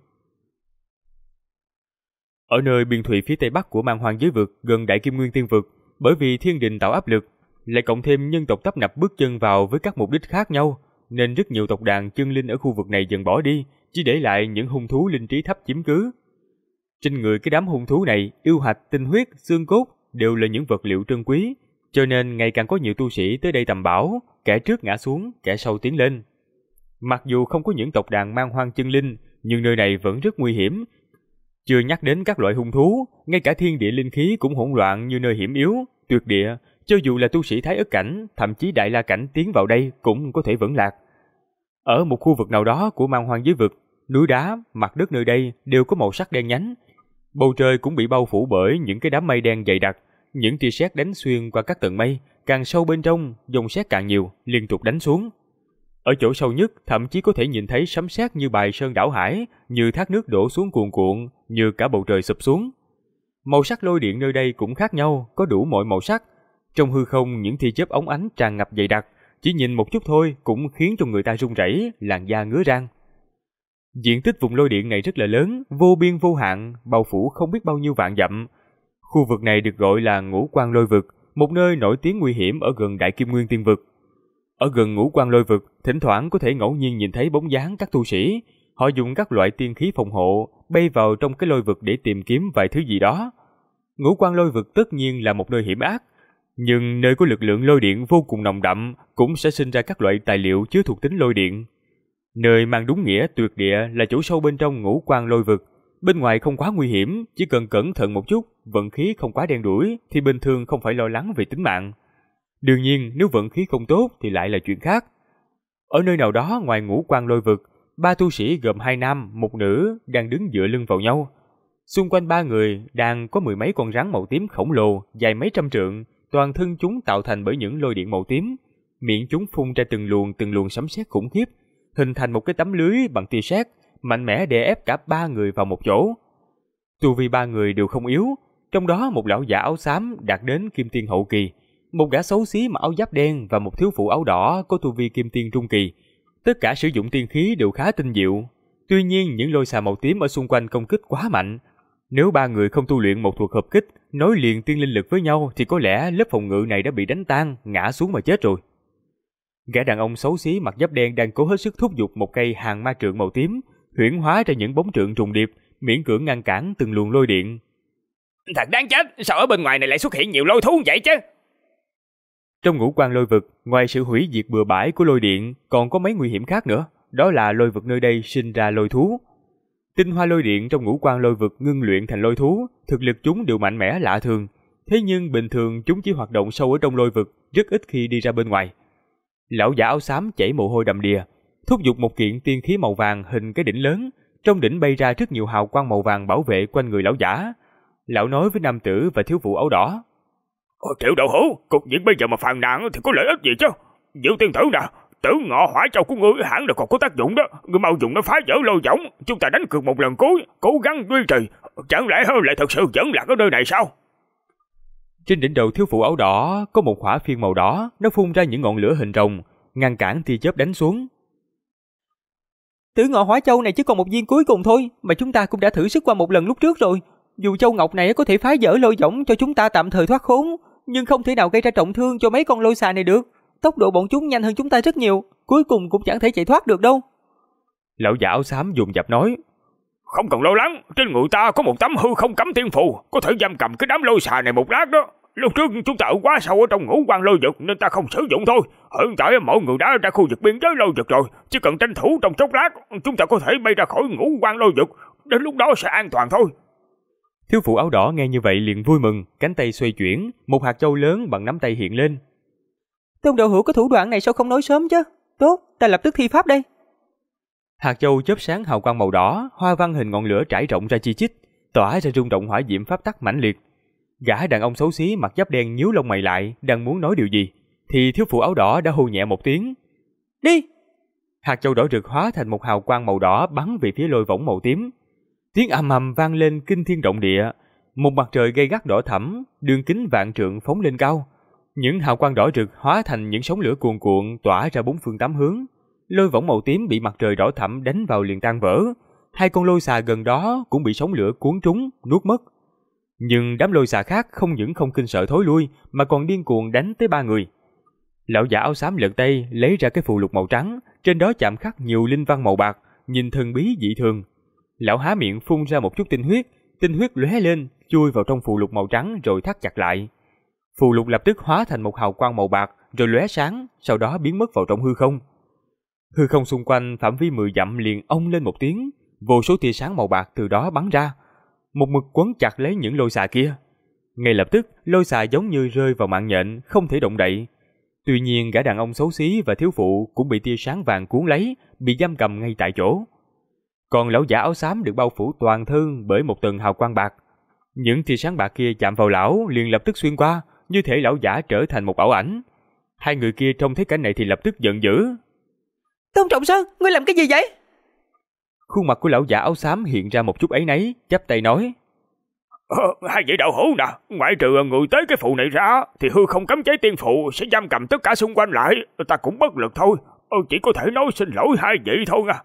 Ở nơi biên thùy phía tây bắc của Man Hoang giới vực gần Đại Kim Nguyên Tiên vực, bởi vì thiên đình tạo áp lực, lại cộng thêm nhân tộc tấp nập bước chân vào với các mục đích khác nhau, nên rất nhiều tộc đàn chân linh ở khu vực này dần bỏ đi, chỉ để lại những hung thú linh trí thấp chiếm cứ. Trên người cái đám hung thú này, yêu hạch, tinh huyết, xương cốt đều là những vật liệu trân quý, cho nên ngày càng có nhiều tu sĩ tới đây tầm bảo, kẻ trước ngã xuống, kẻ sau tiến lên. Mặc dù không có những tộc đàn man hoang chân linh, nhưng nơi này vẫn rất nguy hiểm. Chưa nhắc đến các loại hung thú, ngay cả thiên địa linh khí cũng hỗn loạn như nơi hiểm yếu, tuyệt địa, cho dù là tu sĩ Thái Ất cảnh, thậm chí Đại La cảnh tiến vào đây cũng có thể vẫn lạc. Ở một khu vực nào đó của man hoang giới vực, núi đá, mặt đất nơi đây đều có màu sắc đen nhánh. Bầu trời cũng bị bao phủ bởi những cái đám mây đen dày đặc, những tia sét đánh xuyên qua các tầng mây, càng sâu bên trong, dòng sét càng nhiều, liên tục đánh xuống. Ở chỗ sâu nhất, thậm chí có thể nhìn thấy sấm sét như bài sơn đảo hải, như thác nước đổ xuống cuồn cuộn, như cả bầu trời sụp xuống. Màu sắc lôi điện nơi đây cũng khác nhau, có đủ mọi màu sắc. Trong hư không, những tia chớp óng ánh tràn ngập dày đặc, chỉ nhìn một chút thôi cũng khiến cho người ta run rẩy, làn da ngứa răng. Diện tích vùng lôi điện này rất là lớn, vô biên vô hạn, bao phủ không biết bao nhiêu vạn dặm. Khu vực này được gọi là Ngũ Quan Lôi Vực, một nơi nổi tiếng nguy hiểm ở gần Đại Kim Nguyên Tiên vực. Ở gần Ngũ Quan Lôi Vực, thỉnh thoảng có thể ngẫu nhiên nhìn thấy bóng dáng các tu sĩ. Họ dùng các loại tiên khí phòng hộ, bay vào trong cái lôi vực để tìm kiếm vài thứ gì đó. Ngũ Quan Lôi Vực tất nhiên là một nơi hiểm ác, nhưng nơi có lực lượng lôi điện vô cùng nồng đậm cũng sẽ sinh ra các loại tài liệu chứa thuộc tính lôi điện. Nơi mang đúng nghĩa tuyệt địa là chỗ sâu bên trong Ngũ Quan Lôi Vực. Bên ngoài không quá nguy hiểm, chỉ cần cẩn thận một chút, vận khí không quá đen đủi thì bình thường không phải lo lắng về tính mạng. Đương nhiên, nếu vận khí không tốt thì lại là chuyện khác. Ở nơi nào đó ngoài Ngũ Quan Lôi Vực, ba tu sĩ gồm 2 nam, 1 nữ đang đứng dựa lưng vào nhau. Xung quanh ba người đang có 10 mấy con rắn màu tím khổng lồ, dài mấy trăm trượng, toàn thân chúng tạo thành bởi những lôi điện màu tím, miệng chúng phun ra từng luồng sấm sét khủng khiếp, hình thành một cái tấm lưới bằng tia sét, mạnh mẽ đè ép cả ba người vào một chỗ. Tu vi ba người đều không yếu, trong đó một lão giả áo xám đạt đến kim tiên hậu kỳ, một gã xấu xí mặc áo giáp đen và một thiếu phụ áo đỏ có tu vi kim tiên trung kỳ. Tất cả sử dụng tiên khí đều khá tinh diệu. Tuy nhiên những lôi xà màu tím ở xung quanh công kích quá mạnh. Nếu ba người không tu luyện một thuật hợp kích, nối liền tiên linh lực với nhau thì có lẽ lớp phòng ngự này đã bị đánh tan, ngã xuống mà chết rồi. Gã đàn ông xấu xí mặc giáp đen đang cố hết sức thúc giục một cây hàng ma trượng màu tím, huyễn hóa ra những bóng trượng trùng điệp, miễn cưỡng ngăn cản từng luồng lôi điện. Thật đáng chết, sao ở bên ngoài này lại xuất hiện nhiều lôi thú vậy chứ? Trong Ngũ Quan Lôi Vực, ngoài sự hủy diệt bừa bãi của lôi điện, còn có mấy nguy hiểm khác nữa, đó là lôi vực nơi đây sinh ra lôi thú. Tinh hoa lôi điện trong Ngũ Quan Lôi Vực ngưng luyện thành lôi thú, thực lực chúng đều mạnh mẽ lạ thường, thế nhưng bình thường chúng chỉ hoạt động sâu ở trong lôi vực, rất ít khi đi ra bên ngoài. Lão giả áo xám chảy mồ hôi đầm đìa, thúc giục một kiện tiên khí màu vàng hình cái đỉnh lớn, trong đỉnh bay ra rất nhiều hào quang màu vàng bảo vệ quanh người lão giả. Lão nói với nam tử và thiếu phụ áo đỏ: Triệu đạo hữu, cục diện bây giờ mà phàn nàn thì có lợi ích gì chứ? Diệu tiên tử nè, tử ngọ hỏa châu của ngươi hẳn là còn có tác dụng đó, ngươi mau dùng nó phá vỡ lôi võng, chúng ta đánh cược một lần cuối, cố gắng duy trì, chẳng lẽ lại thật sự vẫn lạc ở nơi này sao? Trên đỉnh đầu thiếu phụ áo đỏ có một hỏa phiên màu đỏ, nó phun ra những ngọn lửa hình rồng, ngăn cản tia chớp đánh xuống. Tử ngọ hỏa châu này chỉ còn một viên cuối cùng thôi, mà chúng ta cũng đã thử sức qua một lần lúc trước rồi. Dù châu ngọc này có thể phá vỡ lôi võng cho chúng ta tạm thời thoát khốn, nhưng không thể nào gây ra trọng thương cho mấy con lôi xà này được. Tốc độ bọn chúng nhanh hơn chúng ta rất nhiều, cuối cùng cũng chẳng thể chạy thoát được đâu. Lão giả áo xám dồn dập nói: Không cần lo lắng, trên người ta có một tấm hư không cấm tiên phù, có thể giam cầm cái đám lôi xà này một lát đó. Lúc trước chúng ta ở quá sâu ở trong Ngũ Quan Lôi Vực nên ta không sử dụng thôi. Hiện tại mọi người đã ra khu vực biên giới lôi vực rồi, chỉ cần tranh thủ trong chốc lát, chúng ta có thể bay ra khỏi Ngũ Quan Lôi Vực. đến lúc đó sẽ an toàn thôi. Thiếu phụ áo đỏ nghe như vậy liền vui mừng, cánh tay xoay chuyển, một hạt châu lớn bằng nắm tay hiện lên. Tôn đạo hữu có thủ đoạn này sao không nói sớm chứ? Tốt, ta lập tức thi pháp đây. Hạt châu chớp sáng hào quang màu đỏ, hoa văn hình ngọn lửa trải rộng ra chi chít, tỏa ra rung động hỏa diễm pháp tắc mãnh liệt. Gã đàn ông xấu xí mặt giáp đen nhíu lông mày lại, đang muốn nói điều gì, thì thiếu phụ áo đỏ đã hô nhẹ một tiếng. Đi! Hạt châu đỏ rực hóa thành một hào quang màu đỏ bắn về phía lôi võng màu tím. Tiếng ầm ầm vang lên kinh thiên động địa, một mặt trời gay gắt đỏ thẫm, đường kính vạn trượng phóng lên cao. Những hào quang đỏ rực hóa thành những sóng lửa cuồn cuộn tỏa ra bốn phương tám hướng. Lôi võng màu tím bị mặt trời đỏ thẫm đánh vào liền tan vỡ. Hai con lôi xà gần đó cũng bị sóng lửa cuốn trúng, nuốt mất. Nhưng đám lôi xà khác không những không kinh sợ thối lui, mà còn điên cuồng đánh tới 3 người. Lão giả áo xám lật tay lấy ra cái phù lục màu trắng, trên đó chạm khắc nhiều linh văn màu bạc, nhìn thần bí dị thường. Lão há miệng phun ra một chút tinh huyết lóe lên, chui vào trong phù lục màu trắng rồi thắt chặt lại. Phù lục lập tức hóa thành một hào quang màu bạc rồi lóe sáng, sau đó biến mất vào trong hư không. Hư không xung quanh phạm vi 10 dặm liền ong lên một tiếng, vô số tia sáng màu bạc từ đó bắn ra, một mực quấn chặt lấy những lôi xà kia. Ngay lập tức, lôi xà giống như rơi vào mạng nhện, không thể động đậy. Tuy nhiên, gã đàn ông xấu xí và thiếu phụ cũng bị tia sáng vàng cuốn lấy, bị giam cầm ngay tại chỗ. Còn lão giả áo xám được bao phủ toàn thân bởi một tầng hào quang bạc. Những tia sáng bạc kia chạm vào lão liền lập tức xuyên qua, như thể lão giả trở thành một ảo ảnh. Hai người kia trông thấy cảnh này thì lập tức giận dữ. Tôn Trọng Sơn, ngươi làm cái gì vậy? Khuôn mặt của lão giả áo xám hiện ra một chút áy náy, chắp tay nói. Hai vị đạo hữu nè, ngoại trừ người tới cái phụ này ra, thì hư không cấm chế tiên phụ sẽ giam cầm tất cả xung quanh lại. Ta cũng bất lực thôi, chỉ có thể nói xin lỗi hai vị thôi nha.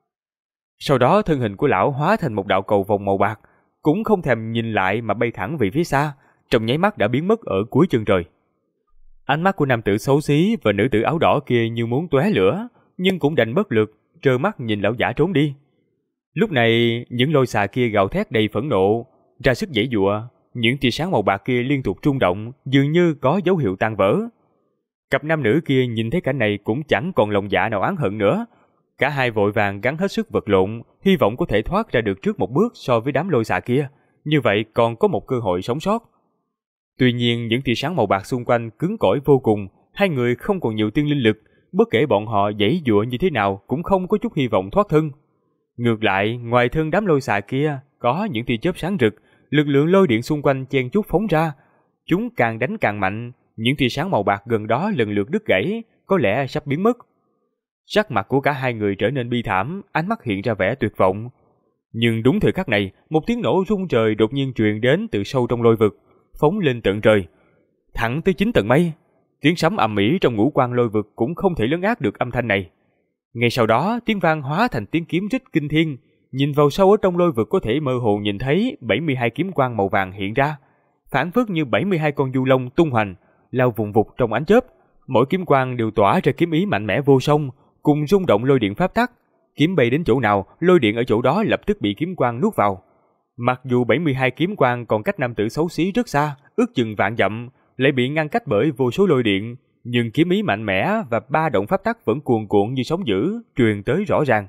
Sau đó thân hình của lão hóa thành một đạo cầu vồng màu bạc, cũng không thèm nhìn lại mà bay thẳng về phía xa, trong nháy mắt đã biến mất ở cuối chân trời. Ánh mắt của nam tử xấu xí và nữ tử áo đỏ kia như muốn tóe lửa, nhưng cũng đành bất lực, trơ mắt nhìn lão giả trốn đi. Lúc này, những lôi xà kia gào thét đầy phẫn nộ, ra sức giãy giụa, những tia sáng màu bạc kia liên tục rung động, dường như có dấu hiệu tan vỡ. Cặp nam nữ kia nhìn thấy cảnh này cũng chẳng còn lòng dạ nào oán hận nữa. Cả hai vội vàng gắng hết sức vật lộn, hy vọng có thể thoát ra được trước một bước so với đám lôi xà kia, như vậy còn có một cơ hội sống sót. Tuy nhiên những tia sáng màu bạc xung quanh cứng cỏi vô cùng, hai người không còn nhiều tiên linh lực, bất kể bọn họ giãy giụa như thế nào cũng không có chút hy vọng thoát thân. Ngược lại, ngoài thân đám lôi xà kia có những tia chớp sáng rực, lực lượng lôi điện xung quanh chen chúc phóng ra. Chúng càng đánh càng mạnh, những tia sáng màu bạc gần đó lần lượt đứt gãy, có lẽ sắp biến mất. Sắc mặt của cả hai người trở nên bi thảm, ánh mắt hiện ra vẻ tuyệt vọng. Nhưng đúng thời khắc này, một tiếng nổ rung trời đột nhiên truyền đến từ sâu trong lôi vực, phóng lên tận trời, thẳng tới 9 tầng mây. Tiếng sấm ầm ĩ trong ngũ quan lôi vực cũng không thể lấn át được âm thanh này. Ngay sau đó, tiếng vang hóa thành tiếng kiếm rít kinh thiên. Nhìn vào sâu ở trong lôi vực có thể mơ hồ nhìn thấy 72 kiếm quang màu vàng hiện ra, phảng phất như 72 con du long tung hoành, lao vùng vụt trong ánh chớp. Mỗi kiếm quang đều tỏa ra kiếm ý mạnh mẽ vô song, cùng rung động lôi điện pháp tắc. Kiếm bay đến chỗ nào, lôi điện ở chỗ đó lập tức bị kiếm quang nuốt vào. Mặc dù 72 kiếm quang còn cách nam tử xấu xí rất xa, ước chừng vạn dặm, lại bị ngăn cách bởi vô số lôi điện, nhưng kiếm ý mạnh mẽ và ba động pháp tắc vẫn cuồn cuộn như sóng dữ, truyền tới rõ ràng.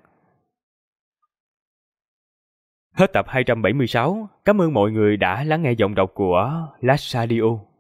Hết tập 276, cảm ơn mọi người đã lắng nghe giọng đọc của Last Radio.